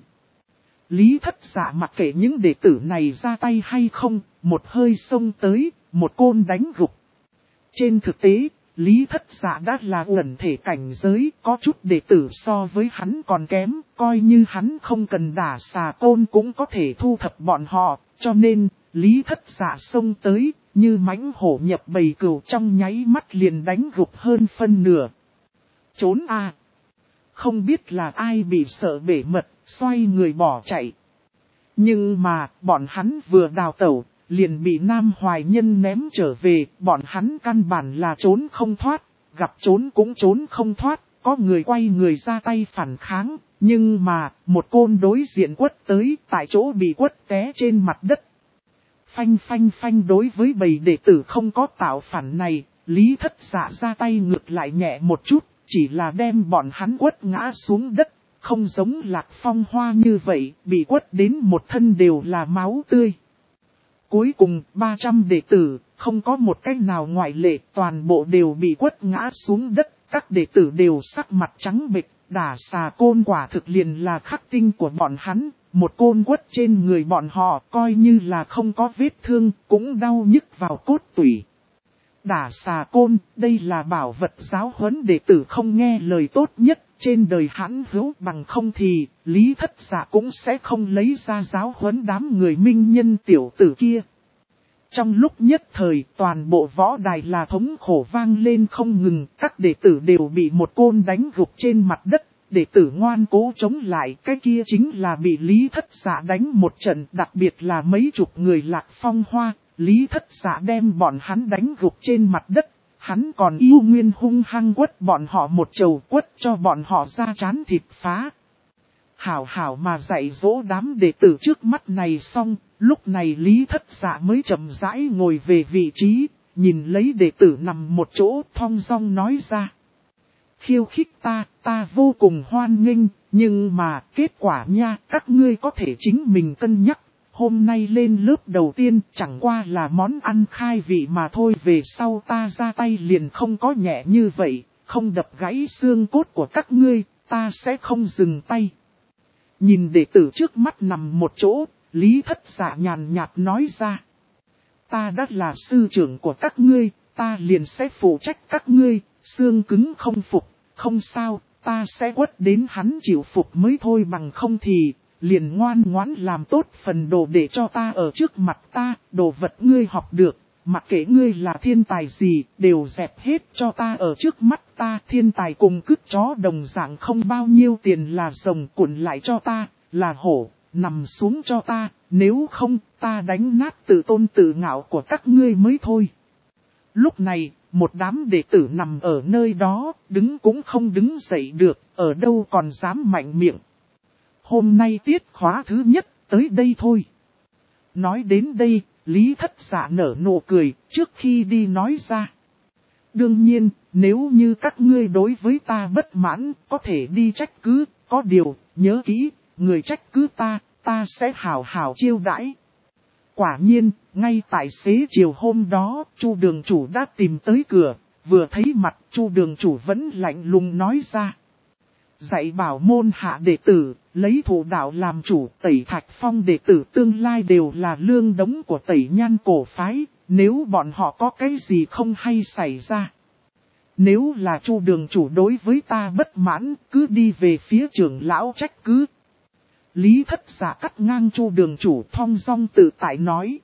Lý Thất Dạ mặc kệ những đệ tử này ra tay hay không, một hơi xông tới, một côn đánh gục. Trên thực tế, Lý Thất Dạ đã là uẩn thể cảnh giới, có chút đệ tử so với hắn còn kém, coi như hắn không cần đả xà côn cũng có thể thu thập bọn họ, cho nên, Lý Thất Dạ xông tới, như mãnh hổ nhập bầy cừu trong nháy mắt liền đánh gục hơn phân nửa. Trốn à! Không biết là ai bị sợ bể mật, xoay người bỏ chạy. Nhưng mà, bọn hắn vừa đào tẩu, liền bị Nam Hoài Nhân ném trở về, bọn hắn căn bản là trốn không thoát, gặp trốn cũng trốn không thoát, có người quay người ra tay phản kháng, nhưng mà, một côn đối diện quất tới, tại chỗ bị quất té trên mặt đất. Phanh phanh phanh đối với bầy đệ tử không có tạo phản này, Lý Thất Dạ ra tay ngược lại nhẹ một chút, chỉ là đem bọn hắn quất ngã xuống đất, không giống Lạc Phong Hoa như vậy, bị quất đến một thân đều là máu tươi. Cuối cùng, 300 đệ tử, không có một cách nào ngoại lệ, toàn bộ đều bị quất ngã xuống đất, các đệ tử đều sắc mặt trắng bệch, đả xà côn quả thực liền là khắc tinh của bọn hắn, một côn quất trên người bọn họ, coi như là không có vết thương, cũng đau nhức vào cốt tủy. Đả xà côn, đây là bảo vật giáo huấn đệ tử không nghe lời tốt nhất, trên đời hãn hữu bằng không thì, Lý Thất Dạ cũng sẽ không lấy ra giáo huấn đám người minh nhân tiểu tử kia. Trong lúc nhất thời, toàn bộ võ đài là thống khổ vang lên không ngừng, các đệ tử đều bị một côn đánh gục trên mặt đất, đệ tử ngoan cố chống lại, cái kia chính là bị Lý Thất Dạ đánh một trận, đặc biệt là mấy chục người Lạc Phong Hoa. Lý Thất Dạ đem bọn hắn đánh gục trên mặt đất, hắn còn yêu nguyên hung hăng quất bọn họ một chầu quất cho bọn họ ra chán thịt phá. Hảo hảo mà dạy dỗ đám đệ tử trước mắt này xong, lúc này Lý Thất Dạ mới chậm rãi ngồi về vị trí, nhìn lấy đệ tử nằm một chỗ thong dong nói ra. Khiêu khích ta vô cùng hoan nghênh, nhưng mà kết quả nha, các ngươi có thể chính mình cân nhắc. Hôm nay lên lớp đầu tiên chẳng qua là món ăn khai vị mà thôi, về sau ta ra tay liền không có nhẹ như vậy, không đập gãy xương cốt của các ngươi, ta sẽ không dừng tay. Nhìn đệ tử trước mắt nằm một chỗ, Lý Thất Dạ nhàn nhạt nói ra. Ta đã là sư trưởng của các ngươi, ta liền sẽ phụ trách các ngươi, xương cứng không phục, không sao, ta sẽ quất đến hắn chịu phục mới thôi, bằng không thì liền ngoan ngoãn làm tốt phần đồ để cho ta ở trước mặt ta, đồ vật ngươi học được, mặc kệ ngươi là thiên tài gì, đều dẹp hết cho ta ở trước mắt ta, thiên tài cùng cứt chó đồng dạng không bao nhiêu tiền, là rồng cuộn lại cho ta, là hổ, nằm xuống cho ta, nếu không, ta đánh nát tự tôn tự ngạo của các ngươi mới thôi. Lúc này, một đám đệ tử nằm ở nơi đó, đứng cũng không đứng dậy được, ở đâu còn dám mạnh miệng. Hôm nay tiết khóa thứ nhất, tới đây thôi. Nói đến đây, Lý Thất Dạ nở nụ cười, trước khi đi nói ra. Đương nhiên, nếu như các ngươi đối với ta bất mãn, có thể đi trách cứ, có điều, nhớ kỹ, người trách cứ ta sẽ hảo hảo chiêu đãi. Quả nhiên, ngay tại xế chiều hôm đó, Chu đường chủ đã tìm tới cửa, vừa thấy mặt Chu đường chủ vẫn lạnh lùng nói ra. Dạy bảo môn hạ đệ tử, lấy thủ đạo làm chủ, Tẩy Thạch Phong đệ tử tương lai đều là lương đống của Tẩy Nhan cổ phái, nếu bọn họ có cái gì không hay xảy ra. Nếu là Chu đường chủ đối với ta bất mãn, cứ đi về phía trưởng lão trách cứ. Lý Thất Dạ cắt ngang Chu đường chủ thong dong tự tại nói.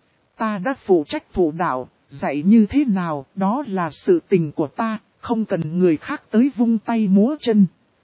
Ta đã phụ trách thủ đạo, dạy như thế nào, đó là sự tình của ta, không cần người khác tới vung tay múa chân.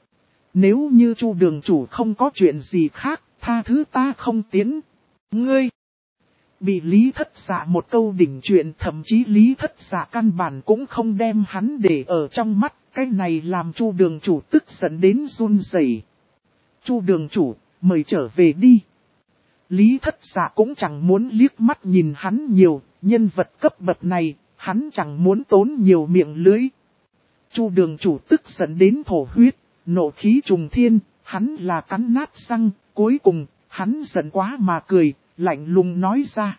Nếu như Chu đường chủ không có chuyện gì khác, tha thứ ta không tiến. Ngươi! Bị Lý Thất Dạ một câu đỉnh chuyện, thậm chí Lý Thất Dạ căn bản cũng không đem hắn để ở trong mắt, cái này làm Chu đường chủ tức giận đến run rẩy. Chu đường chủ, mời trở về đi. Lý Thất Dạ cũng chẳng muốn liếc mắt nhìn hắn nhiều, nhân vật cấp bậc này, hắn chẳng muốn tốn nhiều miệng lưới. Chu đường chủ tức giận đến thổ huyết, nộ khí trùng thiên, hắn là cắn nát răng, cuối cùng, hắn giận quá mà cười, lạnh lùng nói ra.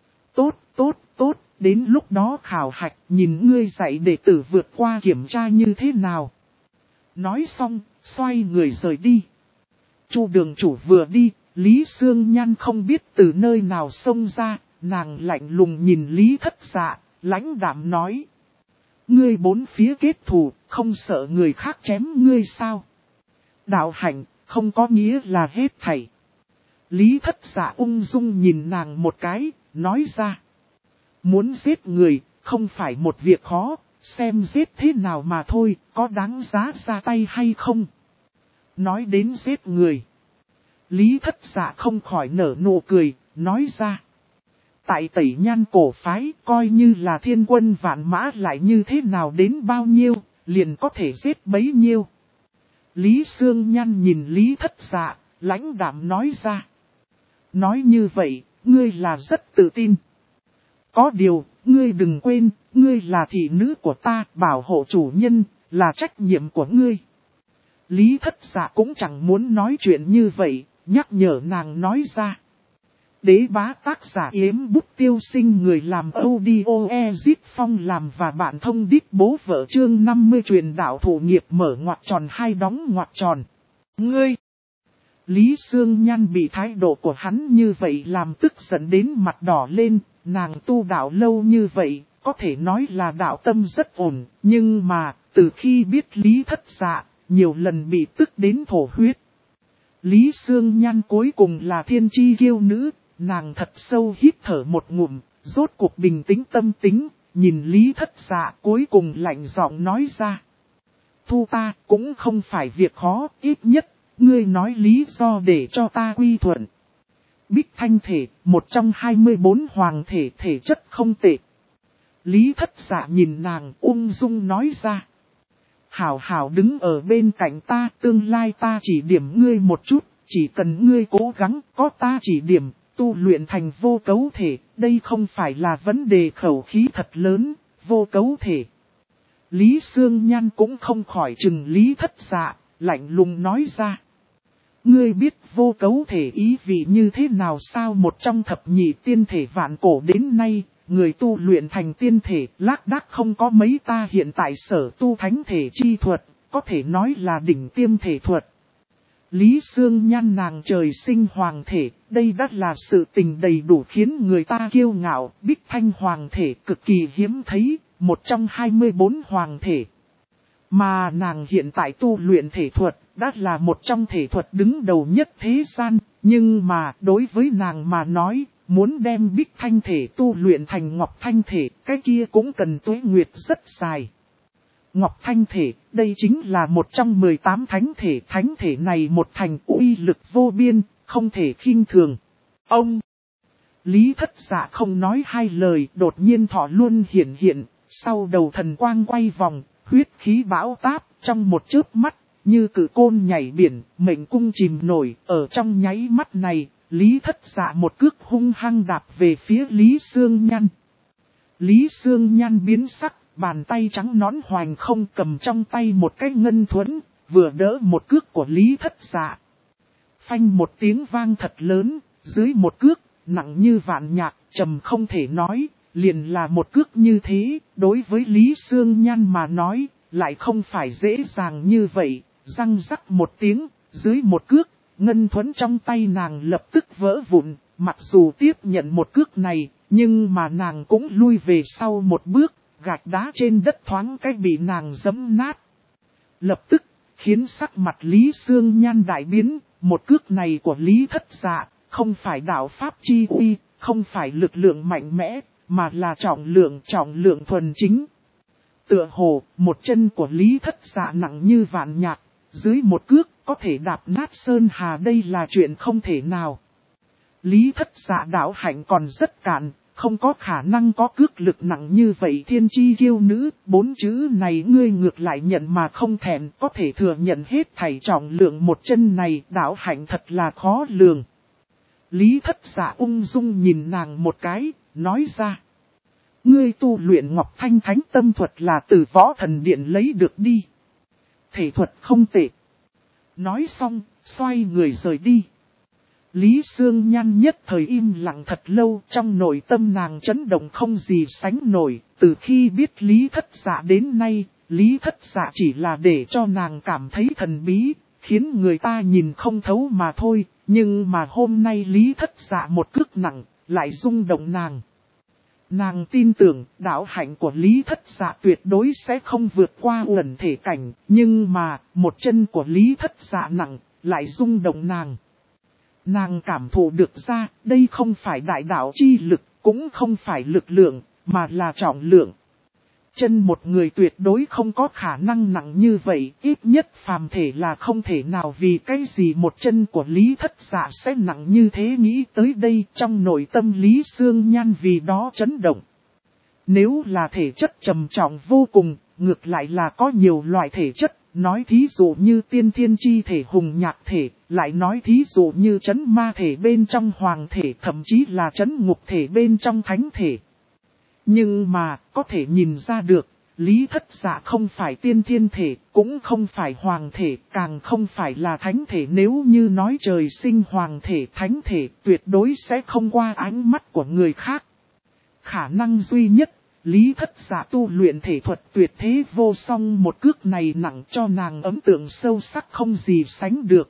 Tốt, đến lúc đó khảo hạch nhìn ngươi dạy đệ tử vượt qua kiểm tra như thế nào. Nói xong, xoay người rời đi. Chu đường chủ vừa đi, Lý Sương Nhan không biết từ nơi nào xông ra, nàng lạnh lùng nhìn Lý Thất Dạ, lãnh đạm nói. Ngươi bốn phía kết thù, không sợ người khác chém ngươi sao? Đạo hạnh, không có nghĩa là hết thảy. Lý Thất Dạ ung dung nhìn nàng một cái, nói ra. Muốn giết người, không phải một việc khó, xem giết thế nào mà thôi, có đáng giá ra tay hay không? Nói đến giết người. Lý Thất Dạ không khỏi nở nụ cười, nói ra. Tại Tẩy Nhan cổ phái, coi như là thiên quân vạn mã lại như thế nào đến bao nhiêu, liền có thể giết bấy nhiêu. Lý Sương Nhan nhìn Lý Thất Dạ, lãnh đạm nói ra. Nói như vậy, ngươi là rất tự tin. Có điều, ngươi đừng quên, ngươi là thị nữ của ta, bảo hộ chủ nhân, là trách nhiệm của ngươi. Lý Thất Dạ cũng chẳng muốn nói chuyện như vậy, nhắc nhở nàng nói ra. Đế bá tác giả Yếm Bút Tiêu Sinh người làm audio Ezit Phong làm và bạn thông đít bố vợ chương 50 truyền đạo thủ nghiệp mở ngoặc tròn hai đóng ngoặc tròn. Ngươi! Lý Sương Nhan bị thái độ của hắn như vậy làm tức giận đến mặt đỏ lên, nàng tu đạo lâu như vậy, có thể nói là đạo tâm rất ổn, nhưng mà, từ khi biết Lý Thất Dạ, nhiều lần bị tức đến thổ huyết. Lý Sương Nhan cuối cùng là thiên chi kiêu nữ, nàng thật sâu hít thở một ngụm, rốt cuộc bình tĩnh tâm tính, nhìn Lý Thất Dạ cuối cùng lạnh giọng nói ra. Thu ta cũng không phải việc khó, ít nhất, ngươi nói lý do để cho ta quy thuận. Bích Thanh thể, một trong 24 hoàng thể thể chất không tệ. Lý Thất Dạ nhìn nàng ung dung nói ra. Hảo hảo đứng ở bên cạnh ta, tương lai ta chỉ điểm ngươi một chút, chỉ cần ngươi cố gắng, có ta chỉ điểm, tu luyện thành vô cấu thể, đây không phải là vấn đề khẩu khí thật lớn, vô cấu thể. Lý Sương Nhan cũng không khỏi chừng Lý Thất Dạ, lạnh lùng nói ra. Ngươi biết vô cấu thể ý vị như thế nào sao? Một trong thập nhị tiên thể vạn cổ đến nay, người tu luyện thành tiên thể lác đác không có mấy, ta hiện tại sở tu thánh thể chi thuật, có thể nói là đỉnh tiêm thể thuật. Lý Sương Nhan nàng trời sinh hoàng thể, đây đã là sự tình đầy đủ khiến người ta kiêu ngạo, Bích Thanh hoàng thể cực kỳ hiếm thấy, một trong 24 hoàng thể. Mà nàng hiện tại tu luyện thể thuật, đã là một trong thể thuật đứng đầu nhất thế gian, nhưng mà đối với nàng mà nói, muốn đem Bích Thanh thể tu luyện thành Ngọc Thanh thể, cái kia cũng cần tuế nguyệt rất dài. Ngọc Thanh thể, đây chính là một trong 18 thánh thể này một thành uy lực vô biên, không thể khinh thường. Ông! Lý Thất Dạ không nói hai lời, đột nhiên thọ luân hiện, sau đầu thần quang quay vòng, huyết khí bão táp, trong một chớp mắt, như cự côn nhảy biển, mệnh cung chìm nổi, ở trong nháy mắt này, Lý Thất Dạ một cước hung hăng đạp về phía Lý Sương Nhan. Lý Sương Nhan biến sắc, bàn tay trắng nõn hoành không cầm trong tay một cái ngân thuẫn, vừa đỡ một cước của Lý Thất Dạ. Phanh một tiếng vang thật lớn, dưới một cước, nặng như vạn nhạc, trầm không thể nói, liền là một cước như thế, đối với Lý Sương Nhan mà nói, lại không phải dễ dàng như vậy, răng rắc một tiếng, dưới một cước, ngân thuẫn trong tay nàng lập tức vỡ vụn, mặc dù tiếp nhận một cước này, nhưng mà nàng cũng lui về sau một bước, gạch đá trên đất thoáng cách bị nàng giẫm nát. Lập tức, khiến sắc mặt Lý Sương Nhan đại biến, một cước này của Lý Thất Dạ, không phải đạo pháp chi uy, không phải lực lượng mạnh mẽ, mà là trọng lượng thuần chính. Tựa hồ, một chân của Lý Thất Dạ nặng như vạn nhạc, dưới một cước có thể đạp nát sơn hà, đây là chuyện không thể nào. Lý Thất Dạ đạo hạnh còn rất cạn, không có khả năng có cước lực nặng như vậy. Thiên chi kiêu nữ, 4 chữ này ngươi ngược lại nhận mà không thèm, có thể thừa nhận hết thảy trọng lượng một chân này, đạo hạnh thật là khó lường. Lý Thất Dạ ung dung nhìn nàng một cái, nói ra. Ngươi tu luyện Ngọc Thanh Thánh Tâm thuật là từ Võ Thần Điện lấy được đi. Thể thuật không tệ. Nói xong, xoay người rời đi. Lý Sương Nhan nhất thời im lặng thật lâu, trong nội tâm nàng chấn động không gì sánh nổi. Từ khi biết Lý Thất Dạ đến nay, Lý Thất Dạ chỉ là để cho nàng cảm thấy thần bí, khiến người ta nhìn không thấu mà thôi. Nhưng mà hôm nay Lý Thất Dạ một cước nặng, lại rung động nàng. Nàng tin tưởng đạo hạnh của Lý Thất Dạ tuyệt đối sẽ không vượt qua uẩn thể cảnh, nhưng mà một chân của Lý Thất Dạ nặng, lại rung động nàng. Nàng cảm thụ được ra, đây không phải đại đạo chi lực, cũng không phải lực lượng, mà là trọng lượng. Chân một người tuyệt đối không có khả năng nặng như vậy, ít nhất phàm thể là không thể nào, vì cái gì một chân của Lý Thất Dạ sẽ nặng như thế. Nghĩ tới đây, trong nội tâm Lý Sương Nhan vì đó chấn động. Nếu là thể chất trầm trọng vô cùng, ngược lại là có nhiều loại thể chất, nói thí dụ như tiên thiên chi thể, hùng nhạc thể, lại nói thí dụ như trấn ma thể bên trong hoàng thể, thậm chí là trấn ngục thể bên trong thánh thể. Nhưng mà, có thể nhìn ra được, Lý Thất Dạ không phải tiên thiên thể, cũng không phải hoàng thể, càng không phải là thánh thể. Nếu như nói trời sinh hoàng thể, thánh thể, tuyệt đối sẽ không qua ánh mắt của người khác. Khả năng duy nhất, Lý Thất Dạ tu luyện thể thuật tuyệt thế vô song, một cước này nặng cho nàng ấn tượng sâu sắc không gì sánh được.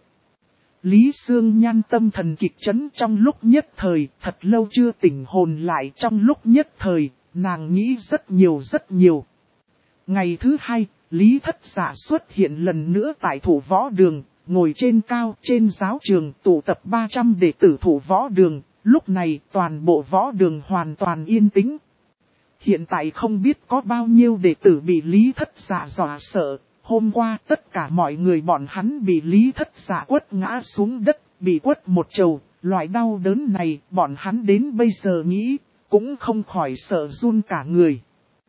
Lý Sương Nhan tâm thần kịch chấn trong lúc nhất thời, thật lâu chưa tỉnh hồn lại. Trong lúc nhất thời, nàng nghĩ rất nhiều. Ngày thứ hai, Lý Thất Dạ xuất hiện lần nữa tại Thủ Võ Đường, ngồi trên cao trên giáo trường tụ tập 300 đệ tử Thủ Võ Đường. Lúc này toàn bộ võ đường hoàn toàn yên tĩnh. Hiện tại không biết có bao nhiêu đệ tử bị Lý Thất Dạ dọa sợ. Hôm qua tất cả mọi người bọn hắn bị Lý Thất Dạ quất ngã xuống đất, bị quất một trầu. Loại đau đớn này bọn hắn đến bây giờ nghĩ, cũng không khỏi sợ run cả người.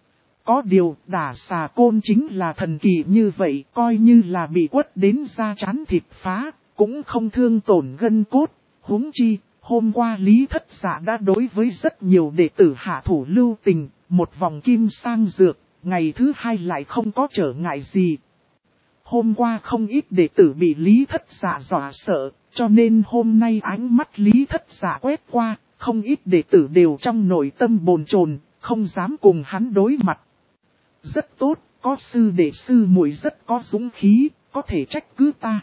Có điều Đả Xà Côn chính là thần kỳ như vậy, coi như là bị quất đến da chán thịt phá, cũng không thương tổn gân cốt. Huống chi, hôm qua Lý Thất Dạ đã đối với rất nhiều đệ tử hạ thủ lưu tình, một vòng kim sang dược, ngày thứ hai lại không có trở ngại gì. Hôm qua không ít đệ tử bị Lý Thất Dạ dọa sợ, cho nên hôm nay ánh mắt Lý Thất Dạ quét qua, không ít đệ tử đều trong nội tâm bồn chồn, không dám cùng hắn đối mặt. Rất tốt, có sư đệ sư muội rất có dũng khí, có thể trách cứ ta.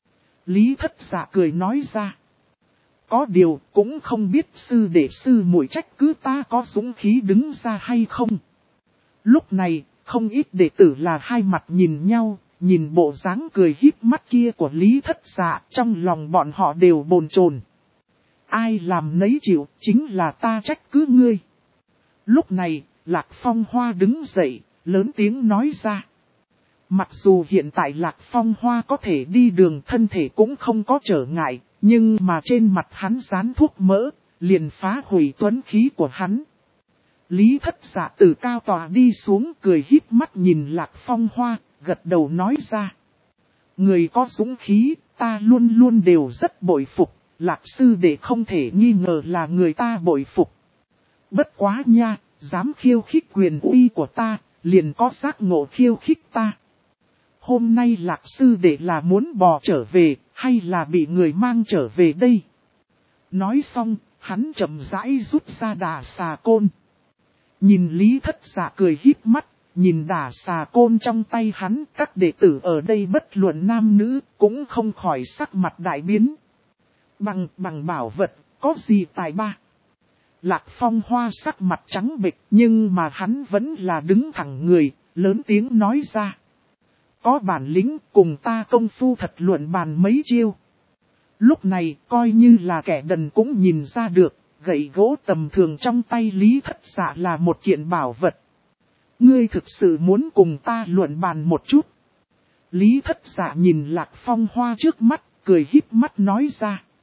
Lý Thất Dạ cười nói ra. Có điều cũng không biết sư đệ sư muội trách cứ ta có dũng khí đứng ra hay không. Lúc này, không ít đệ tử là hai mặt nhìn nhau, nhìn bộ dáng cười híp mắt kia của Lý Thất Dạ, trong lòng bọn họ đều bồn chồn. Ai làm nấy chịu, chính là ta trách cứ ngươi. Lúc này, Lạc Phong Hoa đứng dậy, lớn tiếng nói ra. Mặc dù hiện tại Lạc Phong Hoa có thể đi đường, thân thể cũng không có trở ngại, nhưng mà trên mặt hắn dán thuốc mỡ, liền phá hủy tuấn khí của hắn. Lý Thất Dạ từ cao tòa đi xuống, cười híp mắt nhìn Lạc Phong Hoa, gật đầu nói ra. Người có dũng khí, ta luôn luôn đều rất bội phục, Lạc sư đệ không thể nghi ngờ là người ta bội phục. Bất quá nha, dám khiêu khích quyền uy của ta, liền có giác ngộ khiêu khích ta. Hôm nay Lạc sư đệ là muốn bò trở về, hay là bị người mang trở về đây? Nói xong, hắn chậm rãi rút ra Đả Xà Côn. Nhìn Lý Thất Dạ cười híp mắt, nhìn Đả Xà Côn trong tay hắn, các đệ tử ở đây bất luận nam nữ, cũng không khỏi sắc mặt đại biến. Bằng bảo vật, có gì tài ba? Lạc Phong Hoa sắc mặt trắng bệch, nhưng mà hắn vẫn là đứng thẳng người, lớn tiếng nói ra. Có bản lĩnh cùng ta công phu thật luận bàn mấy chiêu. Lúc này coi như là kẻ đần cũng nhìn ra được, gậy gỗ tầm thường trong tay Lý Thất Dạ là một kiện bảo vật. Ngươi thực sự muốn cùng ta luận bàn một chút. Lý Thất Dạ nhìn Lạc Phong Hoa trước mắt, cười híp mắt nói ra.